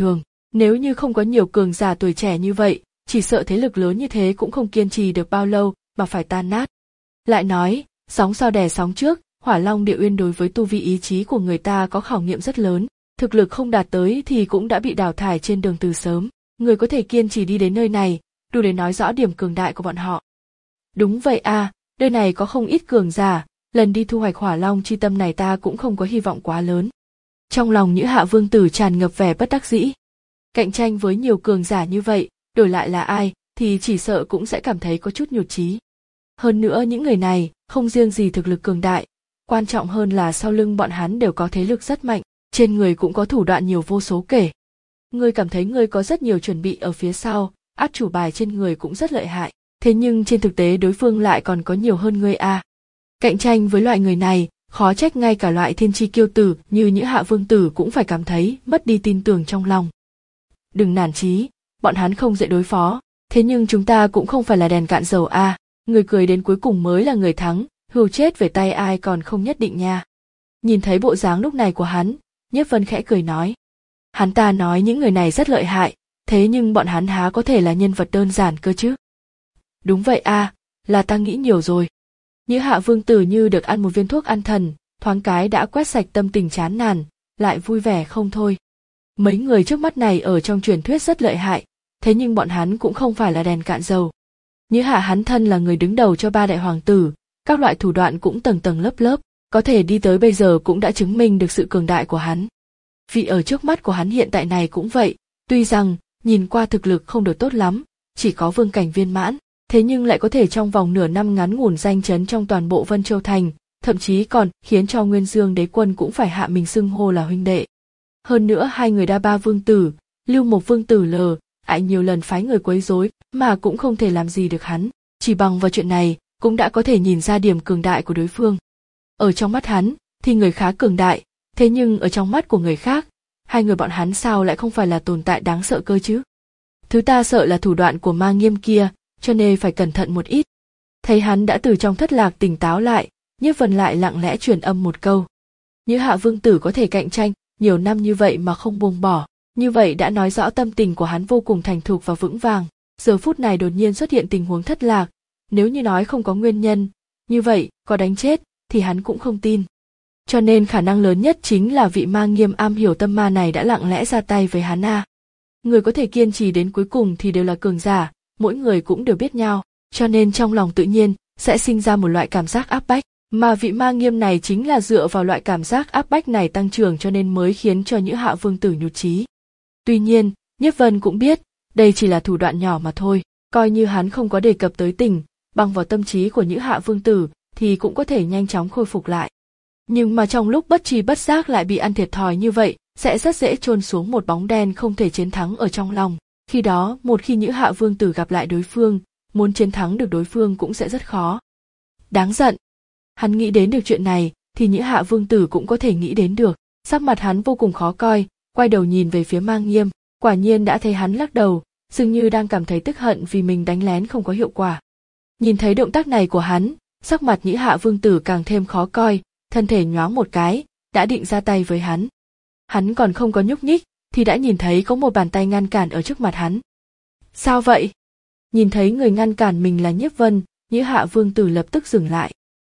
Nếu như không có nhiều cường giả tuổi trẻ như vậy, chỉ sợ thế lực lớn như thế cũng không kiên trì được bao lâu mà phải tan nát. Lại nói, sóng sau đè sóng trước, Hỏa Long Địa Uyên đối với tu vi ý chí của người ta có khảo nghiệm rất lớn, thực lực không đạt tới thì cũng đã bị đào thải trên đường từ sớm. Người có thể kiên trì đi đến nơi này, đủ để nói rõ điểm cường đại của bọn họ. Đúng vậy à, nơi này có không ít cường giả, lần đi thu hoạch Hỏa Long chi tâm này ta cũng không có hy vọng quá lớn. Trong lòng Nhữ Hạ Vương Tử tràn ngập vẻ bất đắc dĩ. Cạnh tranh với nhiều cường giả như vậy, đổi lại là ai thì chỉ sợ cũng sẽ cảm thấy có chút nhụt chí. Hơn nữa những người này không riêng gì thực lực cường đại, quan trọng hơn là sau lưng bọn hắn đều có thế lực rất mạnh, trên người cũng có thủ đoạn nhiều vô số kể. Ngươi cảm thấy ngươi có rất nhiều chuẩn bị ở phía sau, át chủ bài trên người cũng rất lợi hại, thế nhưng trên thực tế đối phương lại còn có nhiều hơn ngươi a. À. Cạnh tranh với loại người này, khó trách ngay cả loại thiên chi kiêu tử như Nhữ Hạ Vương Tử cũng phải cảm thấy mất đi tin tưởng trong lòng. Đừng nản chí, bọn hắn không dễ đối phó, thế nhưng chúng ta cũng không phải là đèn cạn dầu a. À. Người cười đến cuối cùng mới là người thắng, hưu chết về tay ai còn không nhất định nha. Nhìn thấy bộ dáng lúc này của hắn, Nhiếp Vân khẽ cười nói. Hắn ta nói những người này rất lợi hại, thế nhưng bọn hắn há có thể là nhân vật đơn giản cơ chứ? Đúng vậy a, à, là ta nghĩ nhiều rồi. Nhữ Hạ Vương Tử như được ăn một viên thuốc an thần, thoáng cái đã quét sạch tâm tình chán nản, lại vui vẻ không thôi. Mấy người trước mắt này ở trong truyền thuyết rất lợi hại, thế nhưng bọn hắn cũng không phải là đèn cạn dầu. Nhữ Hạ hắn thân là người đứng đầu cho ba đại hoàng tử, các loại thủ đoạn cũng tầng tầng lớp lớp, có thể đi tới bây giờ cũng đã chứng minh được sự cường đại của hắn. Vì ở trước mắt của hắn hiện tại này cũng vậy, tuy rằng nhìn qua thực lực không được tốt lắm, chỉ có vương cảnh viên mãn, thế nhưng lại có thể trong vòng nửa năm ngắn ngủn danh chấn trong toàn bộ Vân Châu Thành, thậm chí còn khiến cho Nguyên Dương Đế Quân cũng phải hạ mình xưng hô là huynh đệ. Hơn nữa hai người Đa Ba Vương Tử, Lưu Mộc Vương Tử lờ, ại nhiều lần phái người quấy rối mà cũng không thể làm gì được hắn, chỉ bằng vào chuyện này cũng đã có thể nhìn ra điểm cường đại của đối phương. Ở trong mắt hắn thì người khá cường đại, thế nhưng ở trong mắt của người khác, hai người bọn hắn sao lại không phải là tồn tại đáng sợ cơ chứ? Thứ ta sợ là thủ đoạn của Ma Nghiêm kia, cho nên phải cẩn thận một ít. Thấy hắn đã từ trong thất lạc tỉnh táo lại, Nhiếp Vân lại lặng lẽ truyền âm một câu. Nhữ Hạ Vương Tử có thể cạnh tranh nhiều năm như vậy mà không buông bỏ, như vậy đã nói rõ tâm tình của hắn vô cùng thành thục và vững vàng. Giờ phút này đột nhiên xuất hiện tình huống thất lạc, nếu như nói không có nguyên nhân, như vậy có đánh chết thì hắn cũng không tin. Cho nên khả năng lớn nhất chính là vị Ma Nghiêm am hiểu tâm ma này đã lặng lẽ ra tay với hắn a. Người có thể kiên trì đến cuối cùng thì đều là cường giả, mỗi người cũng đều biết nhau, cho nên trong lòng tự nhiên sẽ sinh ra một loại cảm giác áp bách, mà vị Ma Nghiêm này chính là dựa vào loại cảm giác áp bách này tăng trưởng cho nên mới khiến cho Nhữ Hạ Vương Tử nhụt chí. Tuy nhiên, Nhiếp Vân cũng biết, đây chỉ là thủ đoạn nhỏ mà thôi, coi như hắn không có đề cập tới tình, bằng vào tâm trí của Nhữ Hạ Vương Tử thì cũng có thể nhanh chóng khôi phục lại. Nhưng mà trong lúc bất tri bất giác lại bị ăn thiệt thòi như vậy, sẽ rất dễ chôn xuống một bóng đen không thể chiến thắng ở trong lòng. Khi đó, một khi Nhữ Hạ Vương Tử gặp lại đối phương, muốn chiến thắng được đối phương cũng sẽ rất khó. Đáng giận. Hắn nghĩ đến được chuyện này, thì Nhữ Hạ Vương Tử cũng có thể nghĩ đến được. Sắc mặt hắn vô cùng khó coi, quay đầu nhìn về phía Ma Nghiêm, quả nhiên đã thấy hắn lắc đầu, dường như đang cảm thấy tức hận vì mình đánh lén không có hiệu quả. Nhìn thấy động tác này của hắn, sắc mặt Nhữ Hạ Vương Tử càng thêm khó coi, thân thể nhoáng một cái, đã định ra tay với hắn. Hắn còn không có nhúc nhích, thì đã nhìn thấy có một bàn tay ngăn cản ở trước mặt hắn. Sao vậy? Nhìn thấy người ngăn cản mình là Nhiếp Vân, Nhữ Hạ Vương Tử lập tức dừng lại.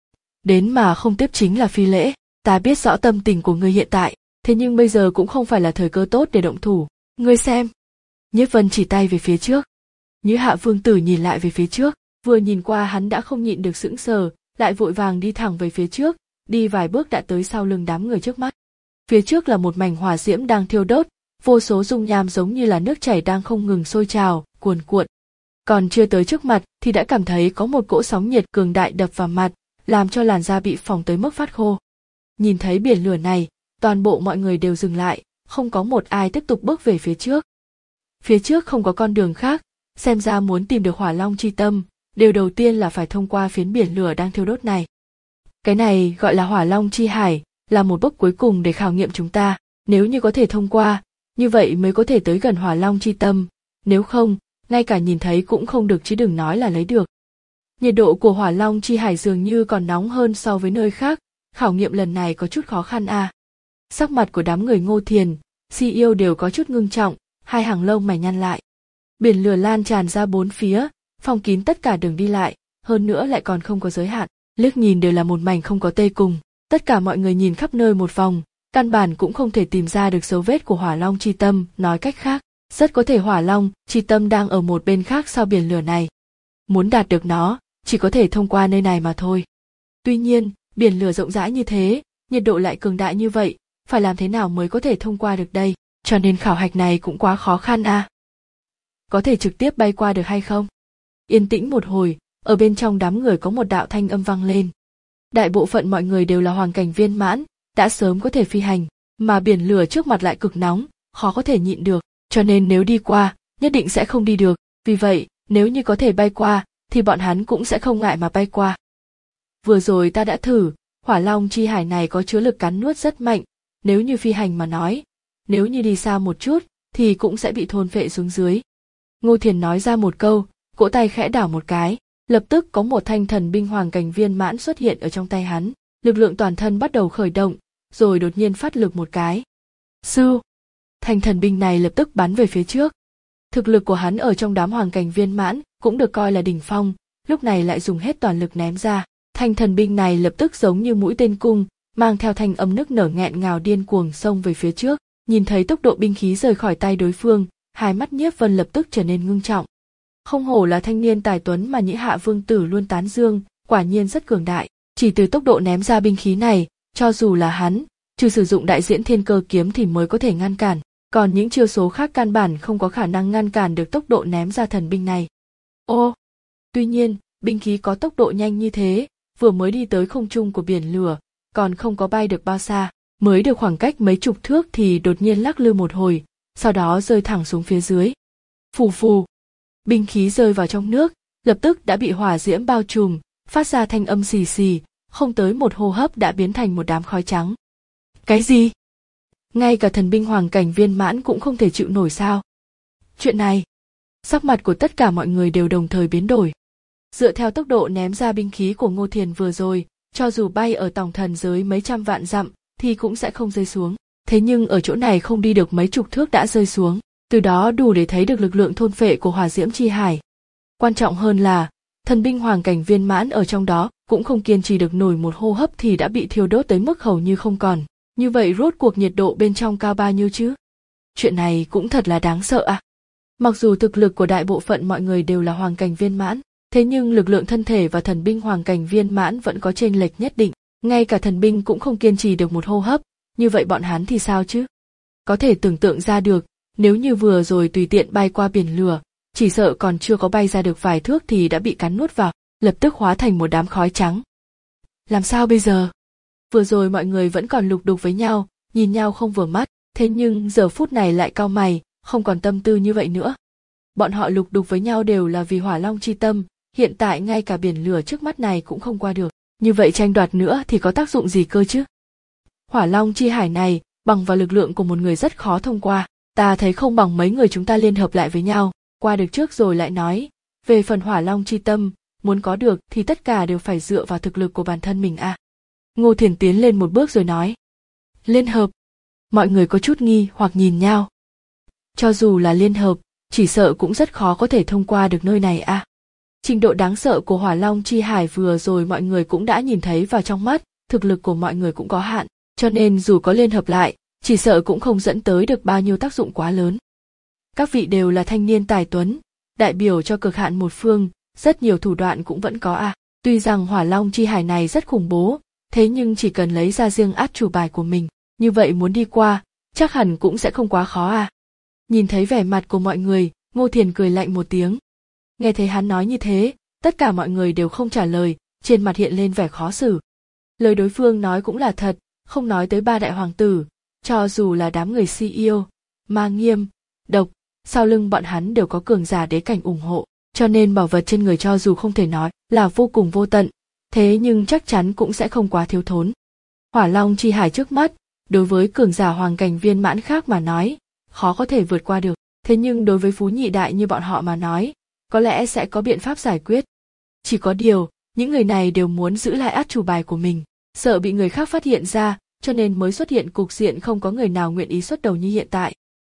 Đến mà không tiếp chính là phi lễ, ta biết rõ tâm tình của ngươi hiện tại, thế nhưng bây giờ cũng không phải là thời cơ tốt để động thủ, ngươi xem. Nhiếp Vân chỉ tay về phía trước. Nhữ Hạ Vương Tử nhìn lại về phía trước, vừa nhìn qua hắn đã không nhịn được sững sờ, lại vội vàng đi thẳng về phía trước, đi vài bước đã tới sau lưng đám người trước mắt. Phía trước là một mảnh hỏa diễm đang thiêu đốt, vô số dung nham giống như là nước chảy đang không ngừng sôi trào, cuồn cuộn. Còn chưa tới trước mặt thì đã cảm thấy có một cỗ sóng nhiệt cường đại đập vào mặt, làm cho làn da bị phỏng tới mức phát khô. Nhìn thấy biển lửa này, toàn bộ mọi người đều dừng lại, không có một ai tiếp tục bước về phía trước. Phía trước không có con đường khác, xem ra muốn tìm được Hỏa Long chi tâm, điều đầu tiên là phải thông qua phiến biển lửa đang thiêu đốt này. Cái này gọi là Hỏa Long chi hải, là một bước cuối cùng để khảo nghiệm chúng ta, nếu như có thể thông qua, như vậy mới có thể tới gần Hỏa Long chi tâm, nếu không, ngay cả nhìn thấy cũng không được chứ đừng nói là lấy được. Nhiệt độ của Hỏa Long chi hải dường như còn nóng hơn so với nơi khác, khảo nghiệm lần này có chút khó khăn à. Sắc mặt của đám người Ngô Thiền, Si Yêu đều có chút ngưng trọng, hai hàng lông mày nhăn lại. Biển lửa lan tràn ra bốn phía, phong kín tất cả đường đi lại, hơn nữa lại còn không có giới hạn, liếc nhìn đều là một mảnh không có tê cùng. Tất cả mọi người nhìn khắp nơi một vòng, căn bản cũng không thể tìm ra được dấu vết của Hỏa Long chi tâm, nói cách khác, rất có thể Hỏa Long chi tâm đang ở một bên khác sau biển lửa này. Muốn đạt được nó, chỉ có thể thông qua nơi này mà thôi. Tuy nhiên, biển lửa rộng rãi như thế, nhiệt độ lại cường đại như vậy, phải làm thế nào mới có thể thông qua được đây, cho nên khảo hạch này cũng quá khó khăn à. Có thể trực tiếp bay qua được hay không? Yên tĩnh một hồi, ở bên trong đám người có một đạo thanh âm vang lên. Đại bộ phận mọi người đều là hoàng cảnh viên mãn, đã sớm có thể phi hành, mà biển lửa trước mặt lại cực nóng, khó có thể nhịn được, cho nên nếu đi qua, nhất định sẽ không đi được, vì vậy, nếu như có thể bay qua, thì bọn hắn cũng sẽ không ngại mà bay qua. Vừa rồi ta đã thử, Hỏa Long chi hải này có chứa lực cắn nuốt rất mạnh, nếu như phi hành mà nói, nếu như đi xa một chút, thì cũng sẽ bị thôn phệ xuống dưới. Ngô Thiền nói ra một câu, cỗ tay khẽ đảo một cái, lập tức có một thanh thần binh hoàng cảnh viên mãn xuất hiện ở trong tay hắn, lực lượng toàn thân bắt đầu khởi động, rồi đột nhiên phát lực một cái. Sư! Thanh thần binh này lập tức bắn về phía trước. Thực lực của hắn ở trong đám hoàng cảnh viên mãn cũng được coi là đỉnh phong, lúc này lại dùng hết toàn lực ném ra. Thanh thần binh này lập tức giống như mũi tên cung, mang theo thanh âm nức nở nghẹn ngào điên cuồng xông về phía trước. Nhìn thấy tốc độ binh khí rời khỏi tay đối phương, hai mắt Nhiếp Vân lập tức trở nên ngưng trọng. Không hổ là thanh niên tài tuấn mà Nhĩ Hạ Vương tử luôn tán dương, quả nhiên rất cường đại. Chỉ từ tốc độ ném ra binh khí này, cho dù là hắn, trừ sử dụng đại diễn thiên cơ kiếm thì mới có thể ngăn cản, còn những chiêu số khác căn bản không có khả năng ngăn cản được tốc độ ném ra thần binh này. Ô! Tuy nhiên, binh khí có tốc độ nhanh như thế, vừa mới đi tới không trung của biển lửa, còn không có bay được bao xa, mới được khoảng cách mấy chục thước thì đột nhiên lắc lư một hồi, sau đó rơi thẳng xuống phía dưới. Phù phù! Binh khí rơi vào trong nước, lập tức đã bị hỏa diễm bao trùm, phát ra thanh âm xì xì, không tới một hô hấp đã biến thành một đám khói trắng. Cái gì? Ngay cả thần binh hoàng cảnh viên mãn cũng không thể chịu nổi sao? Chuyện này, sắc mặt của tất cả mọi người đều đồng thời biến đổi. Dựa theo tốc độ ném ra binh khí của Ngô Thiền vừa rồi, cho dù bay ở tổng thần giới mấy trăm vạn dặm thì cũng sẽ không rơi xuống. Thế nhưng ở chỗ này không đi được mấy chục thước đã rơi xuống, từ đó đủ để thấy được lực lượng thôn phệ của hỏa diễm chi hải. Quan trọng hơn là, thần binh hoàng cảnh viên mãn ở trong đó cũng không kiên trì được nổi một hô hấp thì đã bị thiêu đốt tới mức hầu như không còn. Như vậy rốt cuộc nhiệt độ bên trong cao bao nhiêu chứ? Chuyện này cũng thật là đáng sợ à. Mặc dù thực lực của đại bộ phận mọi người đều là hoàng cảnh viên mãn, thế nhưng lực lượng thân thể và thần binh hoàng cảnh viên mãn vẫn có chênh lệch nhất định, ngay cả thần binh cũng không kiên trì được một hô hấp, như vậy bọn hắn thì sao chứ? Có thể tưởng tượng ra được, nếu như vừa rồi tùy tiện bay qua biển lửa, chỉ sợ còn chưa có bay ra được vài thước thì đã bị cắn nuốt vào, lập tức hóa thành một đám khói trắng. Làm sao bây giờ? Vừa rồi mọi người vẫn còn lục đục với nhau, nhìn nhau không vừa mắt, thế nhưng giờ phút này lại cau mày, không còn tâm tư như vậy nữa. Bọn họ lục đục với nhau đều là vì Hỏa Long chi tâm, hiện tại ngay cả biển lửa trước mắt này cũng không qua được, như vậy tranh đoạt nữa thì có tác dụng gì cơ chứ? Hỏa Long chi hải này, bằng vào lực lượng của một người rất khó thông qua, ta thấy không bằng mấy người chúng ta liên hợp lại với nhau, qua được trước rồi lại nói. Về phần Hỏa Long chi tâm, muốn có được thì tất cả đều phải dựa vào thực lực của bản thân mình à. Ngô Thiền tiến lên một bước rồi nói. Liên hợp. Mọi người có chút nghi hoặc nhìn nhau. Cho dù là liên hợp, chỉ sợ cũng rất khó có thể thông qua được nơi này à. Trình độ đáng sợ của Hỏa Long chi hải vừa rồi mọi người cũng đã nhìn thấy vào trong mắt, thực lực của mọi người cũng có hạn, cho nên dù có liên hợp lại, chỉ sợ cũng không dẫn tới được bao nhiêu tác dụng quá lớn. Các vị đều là thanh niên tài tuấn, đại biểu cho cực hạn một phương, rất nhiều thủ đoạn cũng vẫn có à. Tuy rằng Hỏa Long chi hải này rất khủng bố, thế nhưng chỉ cần lấy ra riêng át chủ bài của mình, như vậy muốn đi qua, chắc hẳn cũng sẽ không quá khó à. Nhìn thấy vẻ mặt của mọi người, Ngô Thiền cười lạnh một tiếng. Nghe thấy hắn nói như thế, tất cả mọi người đều không trả lời, trên mặt hiện lên vẻ khó xử. Lời đối phương nói cũng là thật, không nói tới ba đại hoàng tử, cho dù là đám người si yêu, ma nghiêm, độc, sau lưng bọn hắn đều có cường giả đế cảnh ủng hộ, cho nên bảo vật trên người cho dù không thể nói là vô cùng vô tận, thế nhưng chắc chắn cũng sẽ không quá thiếu thốn. Hỏa Long chi hải trước mắt, đối với cường giả hoàng cảnh viên mãn khác mà nói, khó có thể vượt qua được, thế nhưng đối với phú nhị đại như bọn họ mà nói, có lẽ sẽ có biện pháp giải quyết. Chỉ có điều, những người này đều muốn giữ lại át chủ bài của mình, sợ bị người khác phát hiện ra, cho nên mới xuất hiện cục diện không có người nào nguyện ý xuất đầu như hiện tại.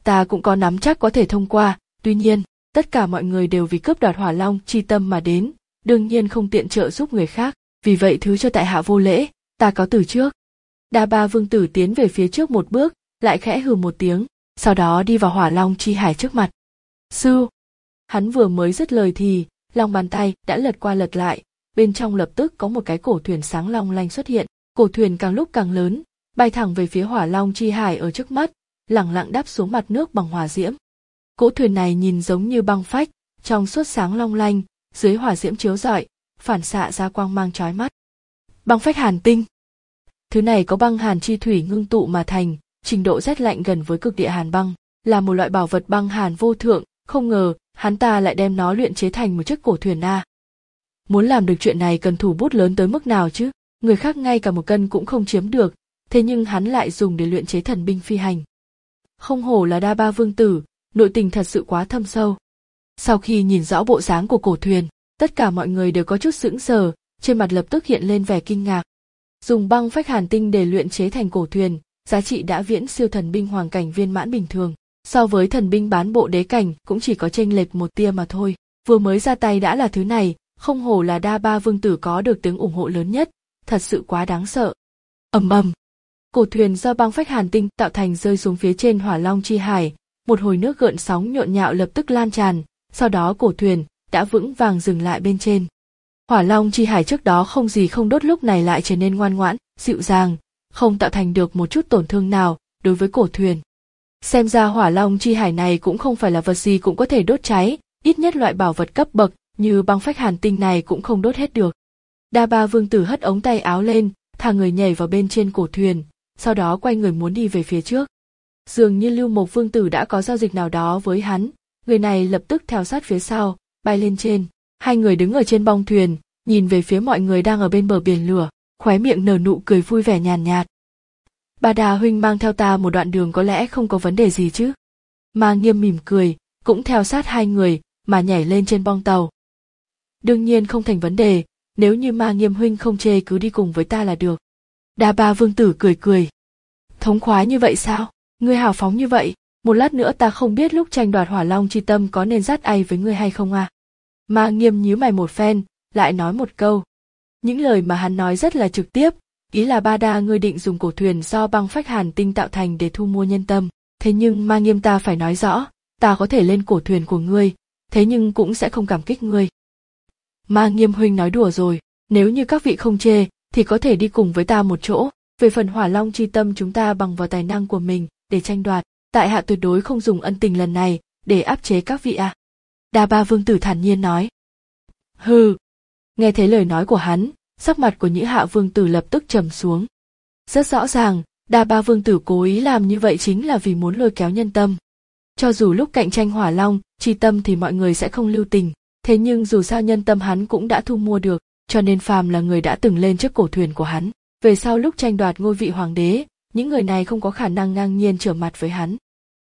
ta cũng có nắm chắc có thể thông qua, tuy nhiên, tất cả mọi người đều vì cướp đoạt Hỏa Long chi tâm mà đến, đương nhiên không tiện trợ giúp người khác, vì vậy thứ cho tại hạ vô lễ, ta cáo từ trước. Đa Ba Vương tử tiến về phía trước một bước, lại khẽ hừ một tiếng, sau đó đi vào Hỏa Long chi hải trước mặt. Sư! Hắn vừa mới dứt lời thì, lòng bàn tay đã lật qua lật lại, bên trong lập tức có một cái cổ thuyền sáng long lanh xuất hiện, cổ thuyền càng lúc càng lớn, bay thẳng về phía Hỏa Long chi hải ở trước mắt, lẳng lặng đáp xuống mặt nước bằng hỏa diễm. Cỗ thuyền này nhìn giống như băng phách, trong suốt sáng long lanh, dưới hỏa diễm chiếu rọi, phản xạ ra quang mang chói mắt. Băng phách hàn tinh. Thứ này có băng hàn chi thủy ngưng tụ mà thành, trình độ rét lạnh gần với cực địa hàn băng, là một loại bảo vật băng hàn vô thượng, không ngờ hắn ta lại đem nó luyện chế thành một chiếc cổ thuyền a. Muốn làm được chuyện này cần thủ bút lớn tới mức nào chứ, người khác ngay cả một cân cũng không chiếm được, thế nhưng hắn lại dùng để luyện chế thần binh phi hành. Không hổ là Đa Ba Vương tử, nội tình thật sự quá thâm sâu. Sau khi nhìn rõ bộ dáng của cổ thuyền, tất cả mọi người đều có chút sững sờ, trên mặt lập tức hiện lên vẻ kinh ngạc. Dùng băng phách hàn tinh để luyện chế thành cổ thuyền, giá trị đã viễn siêu thần binh hoàng cảnh viên mãn bình thường, so với thần binh bán bộ đế cảnh cũng chỉ có chênh lệch một tia mà thôi. Vừa mới ra tay đã là thứ này, không hổ là Đa Ba Vương tử có được tiếng ủng hộ lớn nhất, thật sự quá đáng sợ. Ầm ầm, cổ thuyền do băng phách hàn tinh tạo thành rơi xuống phía trên Hỏa Long chi hải, một hồi nước gợn sóng nhộn nhạo lập tức lan tràn, sau đó cổ thuyền đã vững vàng dừng lại bên trên. Hỏa Long chi hải trước đó không gì không đốt lúc này lại trở nên ngoan ngoãn, dịu dàng, không tạo thành được một chút tổn thương nào đối với cổ thuyền. Xem ra Hỏa Long chi hải này cũng không phải là vật gì cũng có thể đốt cháy, ít nhất loại bảo vật cấp bậc như băng phách hàn tinh này cũng không đốt hết được. Đa Ba Vương tử hất ống tay áo lên, thả người nhảy vào bên trên cổ thuyền, sau đó quay người muốn đi về phía trước. Dường như Lưu Mộc Vương tử đã có giao dịch nào đó với hắn, người này lập tức theo sát phía sau, bay lên trên. Hai người đứng ở trên bong thuyền, nhìn về phía mọi người đang ở bên bờ biển lửa, khóe miệng nở nụ cười vui vẻ nhàn nhạt. Ba Đà huynh mang theo ta một đoạn đường có lẽ không có vấn đề gì chứ? Ma Nghiêm mỉm cười, cũng theo sát hai người mà nhảy lên trên bong tàu. Đương nhiên không thành vấn đề, nếu như Ma Nghiêm huynh không chê cứ đi cùng với ta là được. Đa Ba Vương tử cười cười. Thống khoái như vậy sao? Ngươi hào phóng như vậy, một lát nữa ta không biết lúc tranh đoạt Hỏa Long chi tâm có nên dắt ai với ngươi hay không à? Ma Nghiêm nhíu mày một phen, lại nói một câu. Những lời mà hắn nói rất là trực tiếp, ý là Ba Đa ngươi định dùng cổ thuyền do băng phách hàn tinh tạo thành để thu mua nhân tâm, thế nhưng Ma Nghiêm ta phải nói rõ, ta có thể lên cổ thuyền của ngươi, thế nhưng cũng sẽ không cảm kích ngươi. Ma Nghiêm huynh nói đùa rồi, nếu như các vị không chê, thì có thể đi cùng với ta một chỗ, về phần Hỏa Long chi tâm chúng ta bằng vào tài năng của mình để tranh đoạt, tại hạ tuyệt đối không dùng ân tình lần này để áp chế các vị à. Đa Ba Vương tử thản nhiên nói. Hừ. Nghe thấy lời nói của hắn, sắc mặt của Nhĩ Hạ Vương tử lập tức trầm xuống. Rất rõ ràng, Đa Ba Vương tử cố ý làm như vậy chính là vì muốn lôi kéo nhân tâm. Cho dù lúc cạnh tranh Hỏa Long chi tâm thì mọi người sẽ không lưu tình, thế nhưng dù sao nhân tâm hắn cũng đã thu mua được, cho nên phàm là người đã từng lên trước cổ thuyền của hắn, về sau lúc tranh đoạt ngôi vị hoàng đế, những người này không có khả năng ngang nhiên trở mặt với hắn.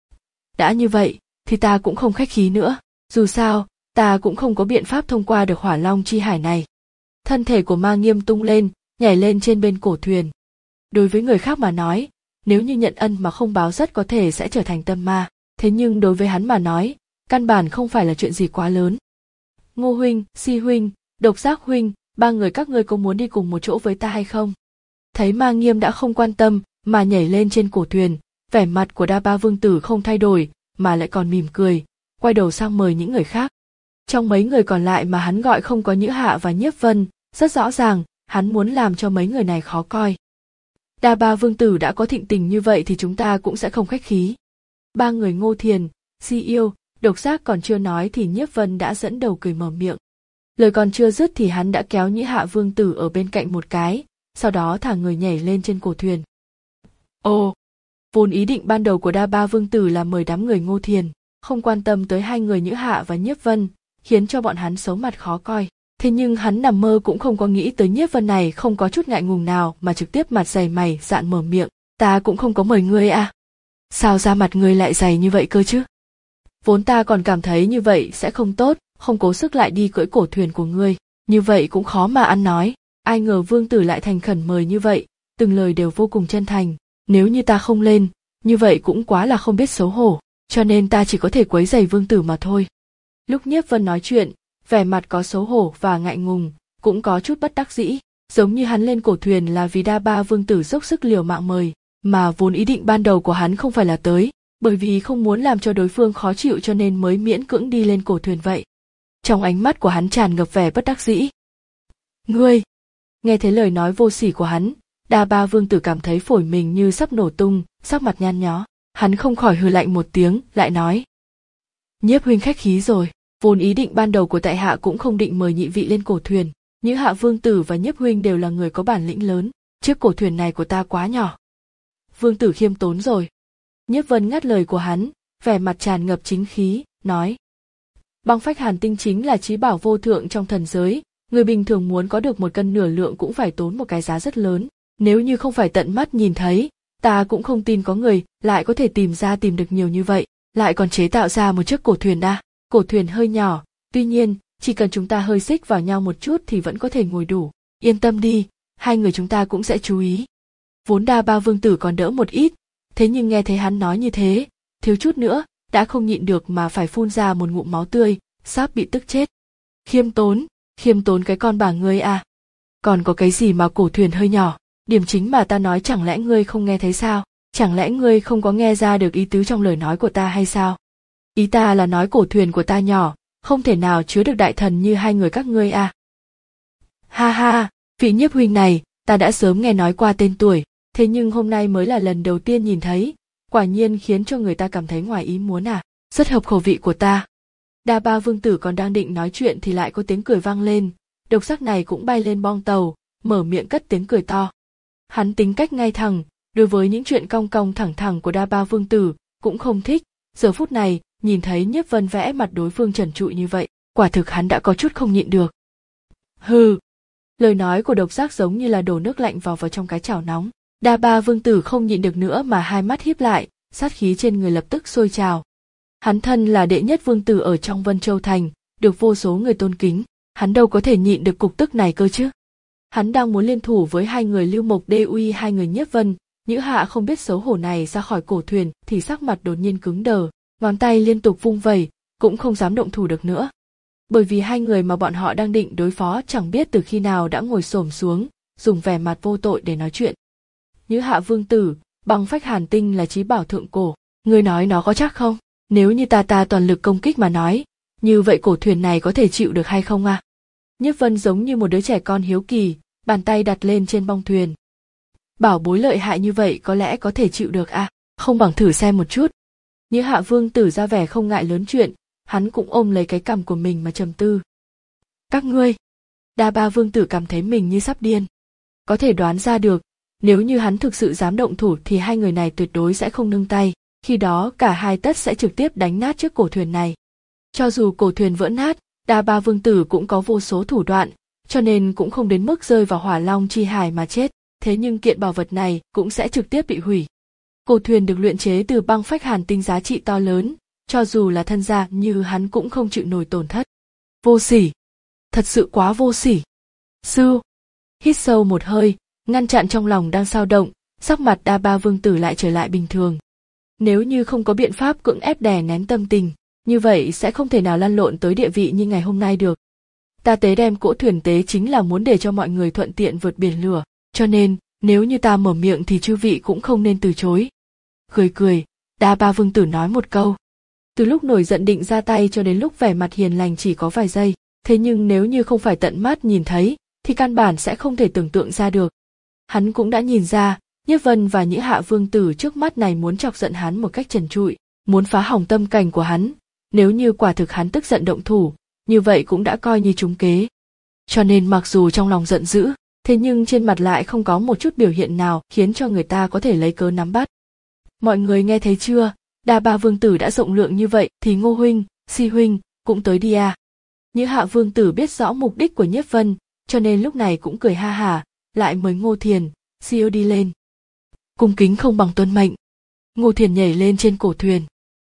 Đã như vậy, thì ta cũng không khách khí nữa, dù sao, ta cũng không có biện pháp thông qua được Hỏa Long chi hải này. Thân thể của Ma Nghiêm tung lên, nhảy lên trên bên cổ thuyền. Đối với người khác mà nói, nếu như nhận ân mà không báo rất có thể sẽ trở thành tâm ma, thế nhưng đối với hắn mà nói, căn bản không phải là chuyện gì quá lớn. Ngô huynh, Si huynh, Độc Giác huynh, ba người các ngươi có muốn đi cùng một chỗ với ta hay không? Thấy Ma Nghiêm đã không quan tâm mà nhảy lên trên cổ thuyền, vẻ mặt của Đa Ba Vương tử không thay đổi mà lại còn mỉm cười, quay đầu sang mời những người khác. Trong mấy người còn lại mà hắn gọi không có Nhĩ Hạ và Nhiếp Vân, rất rõ ràng hắn muốn làm cho mấy người này khó coi. Đa Ba Vương tử đã có thịnh tình như vậy thì chúng ta cũng sẽ không khách khí. Ba người Ngô Thiền, Si Yêu, Độc Giác còn chưa nói thì Nhiếp Vân đã dẫn đầu cười mở miệng. Lời còn chưa dứt thì hắn đã kéo Nhĩ Hạ Vương tử ở bên cạnh một cái, sau đó thả người nhảy lên trên cổ thuyền. Ồ, vốn ý định ban đầu của Đa Ba Vương tử là mời đám người Ngô Thiền, không quan tâm tới hai người Nhĩ Hạ và Nhiếp Vân, khiến cho bọn hắn xấu mặt khó coi. Thế nhưng hắn nằm mơ cũng không có nghĩ tới Nhiếp Vân này không có chút ngại ngùng nào mà trực tiếp mặt dày mày dạn mở miệng, ta cũng không có mời ngươi à? Sao da mặt ngươi lại dày như vậy cơ chứ? Vốn ta còn cảm thấy như vậy sẽ không tốt, không cố sức lại đi cưỡi cổ thuyền của ngươi, như vậy cũng khó mà ăn nói. Ai ngờ Vương tử lại thành khẩn mời như vậy, từng lời đều vô cùng chân thành, nếu như ta không lên, như vậy cũng quá là không biết xấu hổ. cho nên ta chỉ có thể quấy rầy vương tử mà thôi. Lúc Nhiếp Vân nói chuyện, vẻ mặt có xấu hổ và ngại ngùng, cũng có chút bất đắc dĩ, giống như hắn lên cổ thuyền là vì Đa Ba vương tử dốc sức liều mạng mời, mà vốn ý định ban đầu của hắn không phải là tới, bởi vì không muốn làm cho đối phương khó chịu cho nên mới miễn cưỡng đi lên cổ thuyền vậy. Trong ánh mắt của hắn tràn ngập vẻ bất đắc dĩ. Ngươi! Nghe thấy lời nói vô sỉ của hắn, Đa Ba vương tử cảm thấy phổi mình như sắp nổ tung, sắc mặt nhăn nhó, hắn không khỏi hừ lạnh một tiếng, lại nói. Nhiếp huynh khách khí rồi, vốn ý định ban đầu của tại hạ cũng không định mời nhị vị lên cổ thuyền, Nhữ Hạ vương tử và Nhiếp huynh đều là người có bản lĩnh lớn, chiếc cổ thuyền này của ta quá nhỏ. Vương tử khiêm tốn rồi. Nhiếp Vân ngắt lời của hắn, vẻ mặt tràn ngập chính khí, nói. Băng phách hàn tinh chính là chí bảo vô thượng trong thần giới, người bình thường muốn có được một cân nửa lượng cũng phải tốn một cái giá rất lớn, nếu như không phải tận mắt nhìn thấy, ta cũng không tin có người lại có thể tìm ra tìm được nhiều như vậy, lại còn chế tạo ra một chiếc cổ thuyền à. Cổ thuyền hơi nhỏ, tuy nhiên, chỉ cần chúng ta hơi xích vào nhau một chút thì vẫn có thể ngồi đủ, yên tâm đi, hai người chúng ta cũng sẽ chú ý. Vốn Đa Ba vương tử còn đỡ một ít, thế nhưng nghe thấy hắn nói như thế, thiếu chút nữa, đã không nhịn được mà phải phun ra một ngụm máu tươi, sắp bị tức chết. Khiêm tốn, khiêm tốn cái con bà ngươi à. Còn có cái gì mà cổ thuyền hơi nhỏ, điểm chính mà ta nói chẳng lẽ ngươi không nghe thấy sao, chẳng lẽ ngươi không có nghe ra được ý tứ trong lời nói của ta hay sao? Ý ta là nói cổ thuyền của ta nhỏ, không thể nào chứa được đại thần như hai người các ngươi à. Ha ha, vị Nhiếp huynh này, ta đã sớm nghe nói qua tên tuổi, thế nhưng hôm nay mới là lần đầu tiên nhìn thấy, quả nhiên khiến cho người ta cảm thấy ngoài ý muốn à, rất hợp khẩu vị của ta. Đa Ba vương tử còn đang định nói chuyện thì lại có tiếng cười vang lên, độc giác này cũng bay lên bong tàu, mở miệng cất tiếng cười to. Hắn tính cách ngay thẳng, đối với những chuyện cong cong thẳng thẳng của Đa Ba vương tử, cũng không thích, giờ phút này, nhìn thấy Nhiếp Vân vẽ mặt đối phương trần trụi như vậy, quả thực hắn đã có chút không nhịn được. Hừ! Lời nói của độc giác giống như là đổ nước lạnh vào vào trong cái chảo nóng. Đa Ba vương tử không nhịn được nữa mà hai mắt híp lại, sát khí trên người lập tức sôi trào. Hắn thân là đệ nhất vương tử ở trong Vân Châu Thành, được vô số người tôn kính, hắn đâu có thể nhịn được cục tức này cơ chứ. Hắn đang muốn liên thủ với hai người Lưu Mộc Đê uy hai người Nhiếp Vân, Nhữ Hạ không biết xấu hổ này ra khỏi cổ thuyền thì sắc mặt đột nhiên cứng đờ, ngón tay liên tục vung vẩy, cũng không dám động thủ được nữa. Bởi vì hai người mà bọn họ đang định đối phó chẳng biết từ khi nào đã ngồi xổm xuống, dùng vẻ mặt vô tội để nói chuyện. Nhữ Hạ vương tử, băng phách hàn tinh là chí bảo thượng cổ, ngươi nói nó có chắc không? Nếu như ta ta toàn lực công kích mà nói, như vậy cổ thuyền này có thể chịu được hay không à? Nhiếp Vân giống như một đứa trẻ con hiếu kỳ, bàn tay đặt lên trên bong thuyền. Bảo bối lợi hại như vậy có lẽ có thể chịu được à? Không bằng thử xem một chút. Nhữ Hạ vương tử ra vẻ không ngại lớn chuyện, hắn cũng ôm lấy cái cằm của mình mà trầm tư. Các ngươi! Đa Ba vương tử cảm thấy mình như sắp điên. Có thể đoán ra được, nếu như hắn thực sự dám động thủ thì hai người này tuyệt đối sẽ không nương tay, khi đó cả hai tất sẽ trực tiếp đánh nát chiếc cổ thuyền này. Cho dù cổ thuyền vỡ nát, Đa Ba vương tử cũng có vô số thủ đoạn, cho nên cũng không đến mức rơi vào hỏa long chi hải mà chết, thế nhưng kiện bảo vật này cũng sẽ trực tiếp bị hủy. Cổ thuyền được luyện chế từ băng phách hàn tinh giá trị to lớn, cho dù là thân gia như hắn cũng không chịu nổi tổn thất. Vô sỉ! Thật sự quá vô sỉ! Sư! Hít sâu một hơi, ngăn chặn trong lòng đang dao động, sắc mặt Đa Ba vương tử lại trở lại bình thường. Nếu như không có biện pháp cưỡng ép đè nén tâm tình, như vậy sẽ không thể nào lăn lộn tới địa vị như ngày hôm nay được. Ta tế đem cỗ thuyền tế chính là muốn để cho mọi người thuận tiện vượt biển lửa, cho nên, nếu như ta mở miệng thì chư vị cũng không nên từ chối. Cười cười, Đa Ba vương tử nói một câu. Từ lúc nổi giận định ra tay cho đến lúc vẻ mặt hiền lành chỉ có vài giây, thế nhưng nếu như không phải tận mắt nhìn thấy, thì căn bản sẽ không thể tưởng tượng ra được. Hắn cũng đã nhìn ra, Nhiếp Vân và Nhữ Hạ vương tử trước mắt này muốn chọc giận hắn một cách trần trụi, muốn phá hỏng tâm cảnh của hắn. Nếu như quả thực hắn tức giận động thủ, như vậy cũng đã coi như trúng kế. Cho nên mặc dù trong lòng giận dữ, thế nhưng trên mặt lại không có một chút biểu hiện nào khiến cho người ta có thể lấy cớ nắm bắt. Mọi người nghe thấy chưa? Đa Ba vương tử đã rộng lượng như vậy thì Ngô huynh, Si huynh cũng tới đi à. Nhữ Hạ vương tử biết rõ mục đích của Nhiếp Vân, cho nên lúc này cũng cười ha hả, lại mời Ngô Thiền, Si đi lên. Cung kính không bằng tuân mệnh. Ngô Thiền nhảy lên trên cổ thuyền.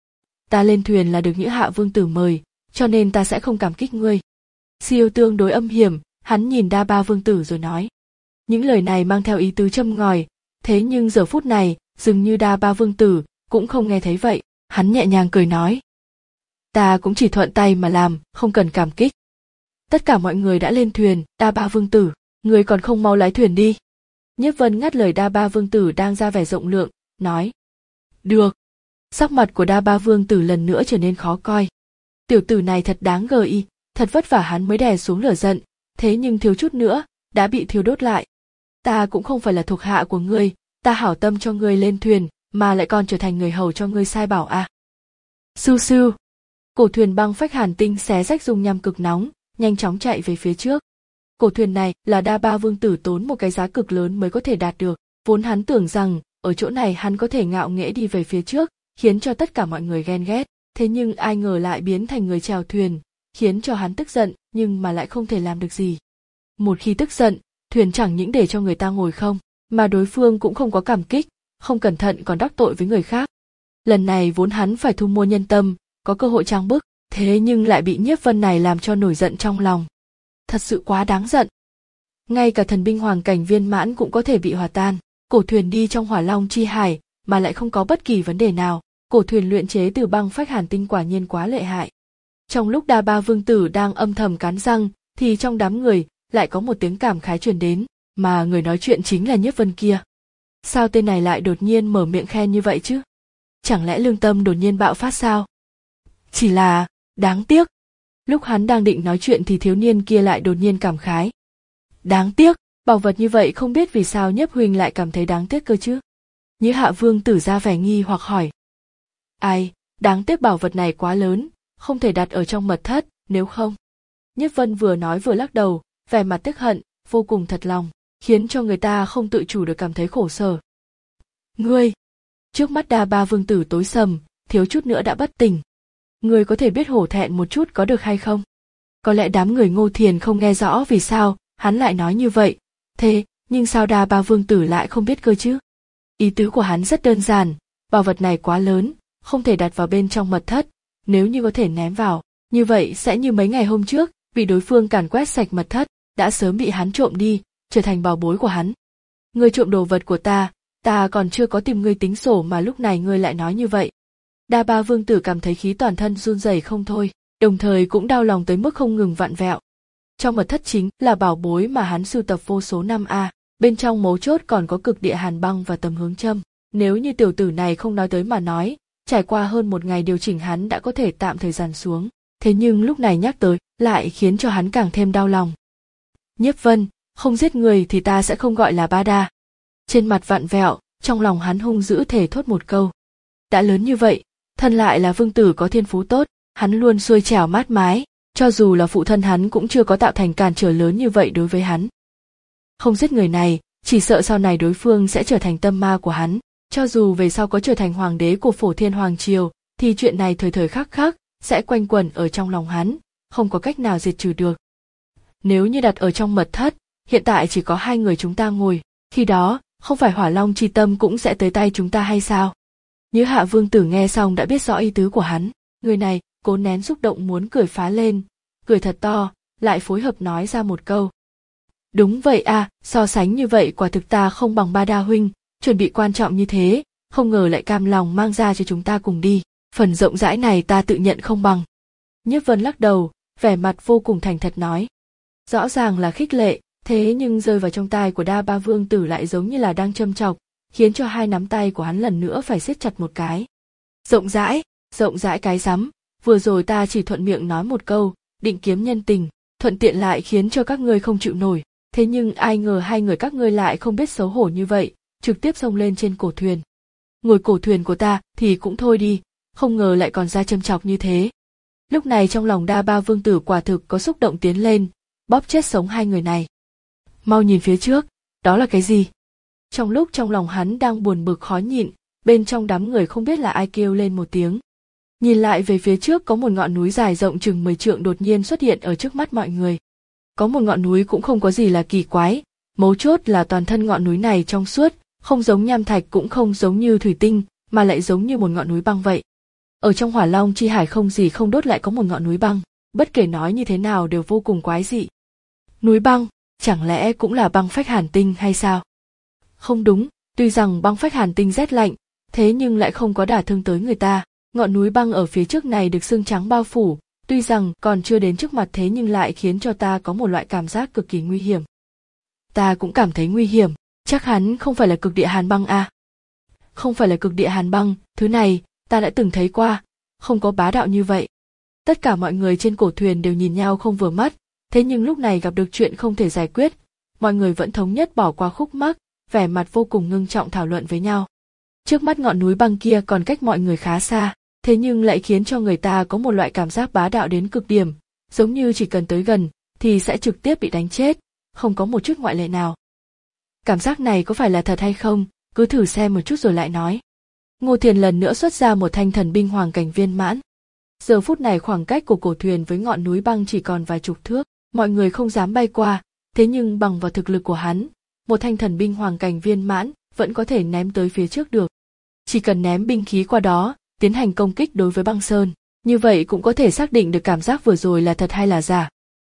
Ta lên thuyền là được Nhữ Hạ vương tử mời, cho nên ta sẽ không cảm kích ngươi. Si tương đối âm hiểm, hắn nhìn Đa Ba vương tử rồi nói. Những lời này mang theo ý tứ châm ngòi, thế nhưng giờ phút này, dường như Đa Ba vương tử cũng không nghe thấy vậy, Hắn nhẹ nhàng cười nói. Ta cũng chỉ thuận tay mà làm, không cần cảm kích. Tất cả mọi người đã lên thuyền. Đa Ba Vương Tử, người còn không mau lái thuyền đi. Nhiếp Vân ngắt lời Đa Ba Vương Tử đang ra vẻ rộng lượng, nói. Được. Sắc mặt của Đa Ba Vương Tử lần nữa trở nên khó coi. Tiểu tử này thật đáng gờ y, thật vất vả hắn mới đè xuống lửa giận, thế nhưng thiếu chút nữa, đã bị thiêu đốt lại. Ta cũng không phải là thuộc hạ của ngươi, ta hảo tâm cho ngươi lên thuyền, mà lại còn trở thành người hầu cho ngươi sai bảo à. Su su. Cổ thuyền băng phách hàn tinh xé rách dung nham cực nóng, nhanh chóng chạy về phía trước. Cổ thuyền này là Đa Ba Vương Tử tốn một cái giá cực lớn mới có thể đạt được, vốn hắn tưởng rằng ở chỗ này hắn có thể ngạo nghễ đi về phía trước, khiến cho tất cả mọi người ghen ghét, thế nhưng ai ngờ lại biến thành người chèo thuyền, khiến cho hắn tức giận nhưng mà lại không thể làm được gì. Một khi tức giận, thuyền chẳng những để cho người ta ngồi không, mà đối phương cũng không có cảm kích, không cẩn thận còn đắc tội với người khác. Lần này vốn hắn phải thu mua nhân tâm, có cơ hội trang bức, thế nhưng lại bị Nhiếp Vân này làm cho nổi giận trong lòng. Thật sự quá đáng giận. Ngay cả thần binh hoàng cảnh viên mãn cũng có thể bị hòa tan. Cổ thuyền đi trong hỏa long chi hải mà lại không có bất kỳ vấn đề nào. Cổ thuyền luyện chế từ băng phách hàn tinh quả nhiên quá lợi hại. Trong lúc Đa Ba Vương Tử đang âm thầm cắn răng, thì trong đám người lại có một tiếng cảm khái truyền đến, mà người nói chuyện chính là Nhiếp Vân kia. Sao tên này lại đột nhiên mở miệng khen như vậy chứ? Chẳng lẽ lương tâm đột nhiên bạo phát sao? Chỉ là, đáng tiếc. Lúc hắn đang định nói chuyện thì thiếu niên kia lại đột nhiên cảm khái. Đáng tiếc, bảo vật như vậy không biết vì sao Nhiếp huynh lại cảm thấy đáng tiếc cơ chứ? Như Hạ Vương Tử ra vẻ nghi hoặc hỏi. Ai, đáng tiếc bảo vật này quá lớn, không thể đặt ở trong mật thất, nếu không. Nhiếp Vân vừa nói vừa lắc đầu, vẻ mặt tức hận, vô cùng thật lòng, khiến cho người ta không tự chủ được cảm thấy khổ sở. Ngươi! Trước mắt Đa Ba Vương Tử tối sầm, thiếu chút nữa đã bất tỉnh. Ngươi có thể biết hổ thẹn một chút có được hay không? Có lẽ đám người Ngô Thiền không nghe rõ vì sao hắn lại nói như vậy, thế nhưng sao Đa Ba Vương Tử lại không biết cơ chứ? Ý tứ của hắn rất đơn giản, bảo vật này quá lớn, không thể đặt vào bên trong mật thất, nếu như có thể ném vào, như vậy sẽ như mấy ngày hôm trước, bị đối phương càn quét sạch mật thất, đã sớm bị hắn trộm đi, trở thành bảo bối của hắn. Ngươi trộm đồ vật của ta, ta còn chưa có tìm ngươi tính sổ mà lúc này ngươi lại nói như vậy. Đa Ba Vương Tử cảm thấy khí toàn thân run rẩy không thôi, đồng thời cũng đau lòng tới mức không ngừng vặn vẹo. Trong mật thất chính là bảo bối mà hắn sưu tập vô số năm a, bên trong mấu chốt còn có cực địa hàn băng và tấm hướng châm. Nếu như tiểu tử này không nói tới mà nói, trải qua hơn một ngày điều chỉnh hắn đã có thể tạm thời dàn xuống. Thế nhưng lúc này nhắc tới, lại khiến cho hắn càng thêm đau lòng. Nhiếp Vân, không giết người thì ta sẽ không gọi là Ba Đa. Trên mặt vặn vẹo, trong lòng hắn hung dữ thể thốt một câu. Đã lớn như vậy, thân lại là vương tử có thiên phú tốt, hắn luôn xuôi trèo mát mái, cho dù là phụ thân hắn cũng chưa có tạo thành cản trở lớn như vậy đối với hắn. Không giết người này, chỉ sợ sau này đối phương sẽ trở thành tâm ma của hắn, cho dù về sau có trở thành hoàng đế của Phổ Thiên Hoàng Triều, thì chuyện này thời thời khắc khắc sẽ quanh quẩn ở trong lòng hắn, không có cách nào diệt trừ được. Nếu như đặt ở trong mật thất, hiện tại chỉ có hai người chúng ta ngồi, khi đó, không phải Hỏa Long chi tâm cũng sẽ tới tay chúng ta hay sao? Như Hạ Vương Tử nghe xong đã biết rõ ý tứ của hắn, người này cố nén xúc động muốn cười phá lên, cười thật to, lại phối hợp nói ra một câu. Đúng vậy à, so sánh như vậy quả thực ta không bằng Ba Đa huynh, chuẩn bị quan trọng như thế, không ngờ lại cam lòng mang ra cho chúng ta cùng đi, phần rộng rãi này ta tự nhận không bằng. Nhiếp Vân lắc đầu, vẻ mặt vô cùng thành thật nói. Rõ ràng là khích lệ, thế nhưng rơi vào trong tai của Đa Ba Vương Tử lại giống như là đang châm chọc, khiến cho hai nắm tay của hắn lần nữa phải siết chặt một cái. Rộng rãi, rộng rãi cái rắm, vừa rồi ta chỉ thuận miệng nói một câu, định kiếm nhân tình, thuận tiện lại khiến cho các ngươi không chịu nổi, thế nhưng ai ngờ hai người các ngươi lại không biết xấu hổ như vậy, trực tiếp xông lên trên cổ thuyền. Ngồi cổ thuyền của ta thì cũng thôi đi, không ngờ lại còn ra châm chọc như thế. Lúc này trong lòng Đa Ba Vương Tử quả thực có xúc động tiến lên, bóp chết sống hai người này. Mau nhìn phía trước, đó là cái gì? Trong lúc trong lòng hắn đang buồn bực khó nhịn, bên trong đám người không biết là ai kêu lên một tiếng. Nhìn lại về phía trước có một ngọn núi dài rộng chừng mười trượng đột nhiên xuất hiện ở trước mắt mọi người. Có một ngọn núi cũng không có gì là kỳ quái, mấu chốt là toàn thân ngọn núi này trong suốt, không giống nham thạch cũng không giống như thủy tinh, mà lại giống như một ngọn núi băng vậy. Ở trong Hỏa Long chi hải không gì không đốt lại có một ngọn núi băng, bất kể nói như thế nào đều vô cùng quái dị. Núi băng, chẳng lẽ cũng là băng phách hàn tinh hay sao? Không đúng, tuy rằng băng phách hàn tinh rét lạnh, thế nhưng lại không có đả thương tới người ta, Ngọn núi băng ở phía trước này được sương trắng bao phủ, tuy rằng còn chưa đến trước mặt thế nhưng lại khiến cho ta có một loại cảm giác cực kỳ nguy hiểm. Ta cũng cảm thấy nguy hiểm, chắc hắn không phải là cực địa hàn băng à? Không phải là cực địa hàn băng, thứ này, ta đã từng thấy qua, không có bá đạo như vậy. Tất cả mọi người trên cổ thuyền đều nhìn nhau không vừa mắt, thế nhưng lúc này gặp được chuyện không thể giải quyết, mọi người vẫn thống nhất bỏ qua khúc mắc, vẻ mặt vô cùng ngưng trọng thảo luận với nhau. Trước mắt ngọn núi băng kia còn cách mọi người khá xa, thế nhưng lại khiến cho người ta có một loại cảm giác bá đạo đến cực điểm, giống như chỉ cần tới gần thì sẽ trực tiếp bị đánh chết, không có một chút ngoại lệ nào. Cảm giác này có phải là thật hay không, cứ thử xem một chút rồi lại nói. Ngô Thiền lần nữa xuất ra một thanh thần binh hoàng cảnh viên mãn. Giờ phút này khoảng cách của cổ thuyền với ngọn núi băng chỉ còn vài chục thước, mọi người không dám bay qua, thế nhưng bằng vào thực lực của hắn, một thanh thần binh hoàng cảnh viên mãn vẫn có thể ném tới phía trước được. Chỉ cần ném binh khí qua đó, tiến hành công kích đối với băng sơn, như vậy cũng có thể xác định được cảm giác vừa rồi là thật hay là giả.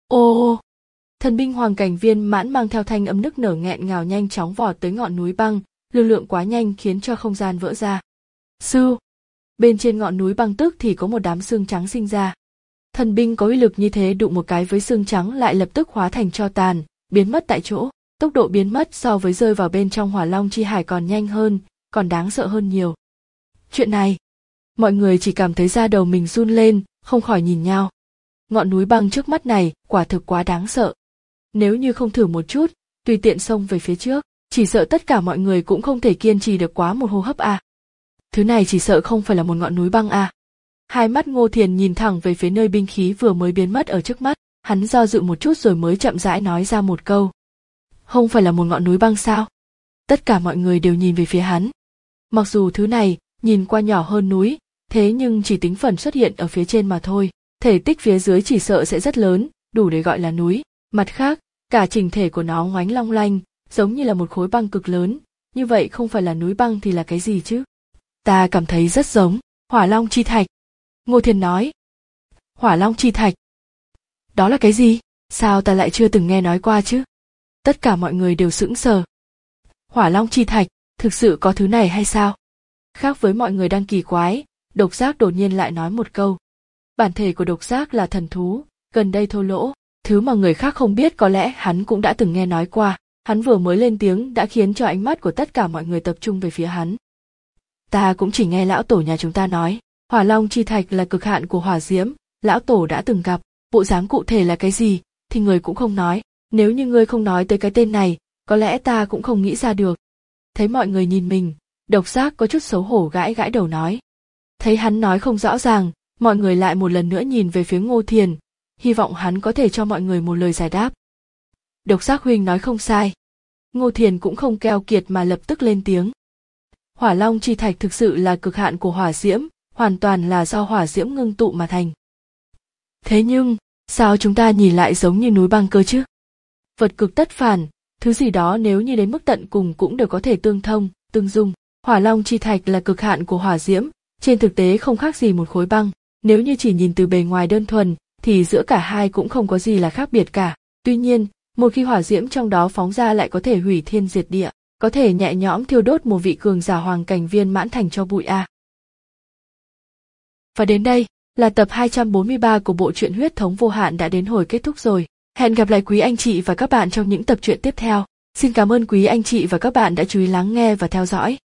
Ô, thần binh hoàng cảnh viên mãn mang theo thanh âm nức nở nghẹn ngào nhanh chóng vọt tới ngọn núi băng, lực lượng quá nhanh khiến cho không gian vỡ ra. Sư, bên trên ngọn núi băng tức thì có một đám xương trắng sinh ra. Thần binh có uy lực như thế đụng một cái với xương trắng lại lập tức hóa thành tro tàn, biến mất tại chỗ. Tốc độ biến mất so với rơi vào bên trong hỏa long chi hải còn nhanh hơn, còn đáng sợ hơn nhiều. Chuyện này, mọi người chỉ cảm thấy da đầu mình run lên, không khỏi nhìn nhau. Ngọn núi băng trước mắt này quả thực quá đáng sợ. Nếu như không thử một chút, tùy tiện xông về phía trước, chỉ sợ tất cả mọi người cũng không thể kiên trì được quá một hô hấp à. Thứ này chỉ sợ không phải là một ngọn núi băng à. Hai mắt Ngô Thiền nhìn thẳng về phía nơi binh khí vừa mới biến mất ở trước mắt, hắn do dự một chút rồi mới chậm rãi nói ra một câu. Không phải là một ngọn núi băng sao? Tất cả mọi người đều nhìn về phía hắn. Mặc dù thứ này nhìn qua nhỏ hơn núi, thế nhưng chỉ tính phần xuất hiện ở phía trên mà thôi, thể tích phía dưới chỉ sợ sẽ rất lớn, đủ để gọi là núi. Mặt khác, cả chỉnh thể của nó ngoánh long lanh, giống như là một khối băng cực lớn, như vậy không phải là núi băng thì là cái gì chứ? Ta cảm thấy rất giống Hỏa Long chi thạch. Ngô Thiền nói. Hỏa Long chi thạch? Đó là cái gì? Sao ta lại chưa từng nghe nói qua chứ? Tất cả mọi người đều sững sờ. Hỏa Long chi thạch, thực sự có thứ này hay sao? Khác với mọi người đang kỳ quái, Độc Giác đột nhiên lại nói một câu. Bản thể của Độc Giác là thần thú, gần đây thô lỗ, thứ mà người khác không biết có lẽ hắn cũng đã từng nghe nói qua. Hắn vừa mới lên tiếng đã khiến cho ánh mắt của tất cả mọi người tập trung về phía hắn. Ta cũng chỉ nghe lão tổ nhà chúng ta nói, Hỏa Long chi thạch là cực hạn của hỏa diễm, lão tổ đã từng gặp, bộ dáng cụ thể là cái gì thì người cũng không nói. Nếu như ngươi không nói tới cái tên này, có lẽ ta cũng không nghĩ ra được. Thấy mọi người nhìn mình, Độc Giác có chút xấu hổ gãi gãi đầu nói. Thấy hắn nói không rõ ràng, mọi người lại một lần nữa nhìn về phía Ngô Thiền, hy vọng hắn có thể cho mọi người một lời giải đáp. Độc Giác huynh nói không sai. Ngô Thiền cũng không keo kiệt mà lập tức lên tiếng. Hỏa Long chi thạch thực sự là cực hạn của hỏa diễm, hoàn toàn là do hỏa diễm ngưng tụ mà thành. Thế nhưng, sao chúng ta nhìn lại giống như núi băng cơ chứ? Vật cực tất phản, thứ gì đó nếu như đến mức tận cùng cũng đều có thể tương thông, tương dung. Hỏa Long chi thạch là cực hạn của hỏa diễm, trên thực tế không khác gì một khối băng. Nếu như chỉ nhìn từ bề ngoài đơn thuần, thì giữa cả hai cũng không có gì là khác biệt cả. Tuy nhiên, một khi hỏa diễm trong đó phóng ra lại có thể hủy thiên diệt địa, có thể nhẹ nhõm thiêu đốt một vị cường giả hoàng cảnh viên mãn thành cho bụi a. Và đến đây là tập hai trăm bốn mươi ba của bộ truyện Huyết thống vô hạn đã đến hồi kết thúc rồi. Hẹn gặp lại quý anh chị và các bạn trong những tập truyện tiếp theo. Xin cảm ơn quý anh chị và các bạn đã chú ý lắng nghe và theo dõi.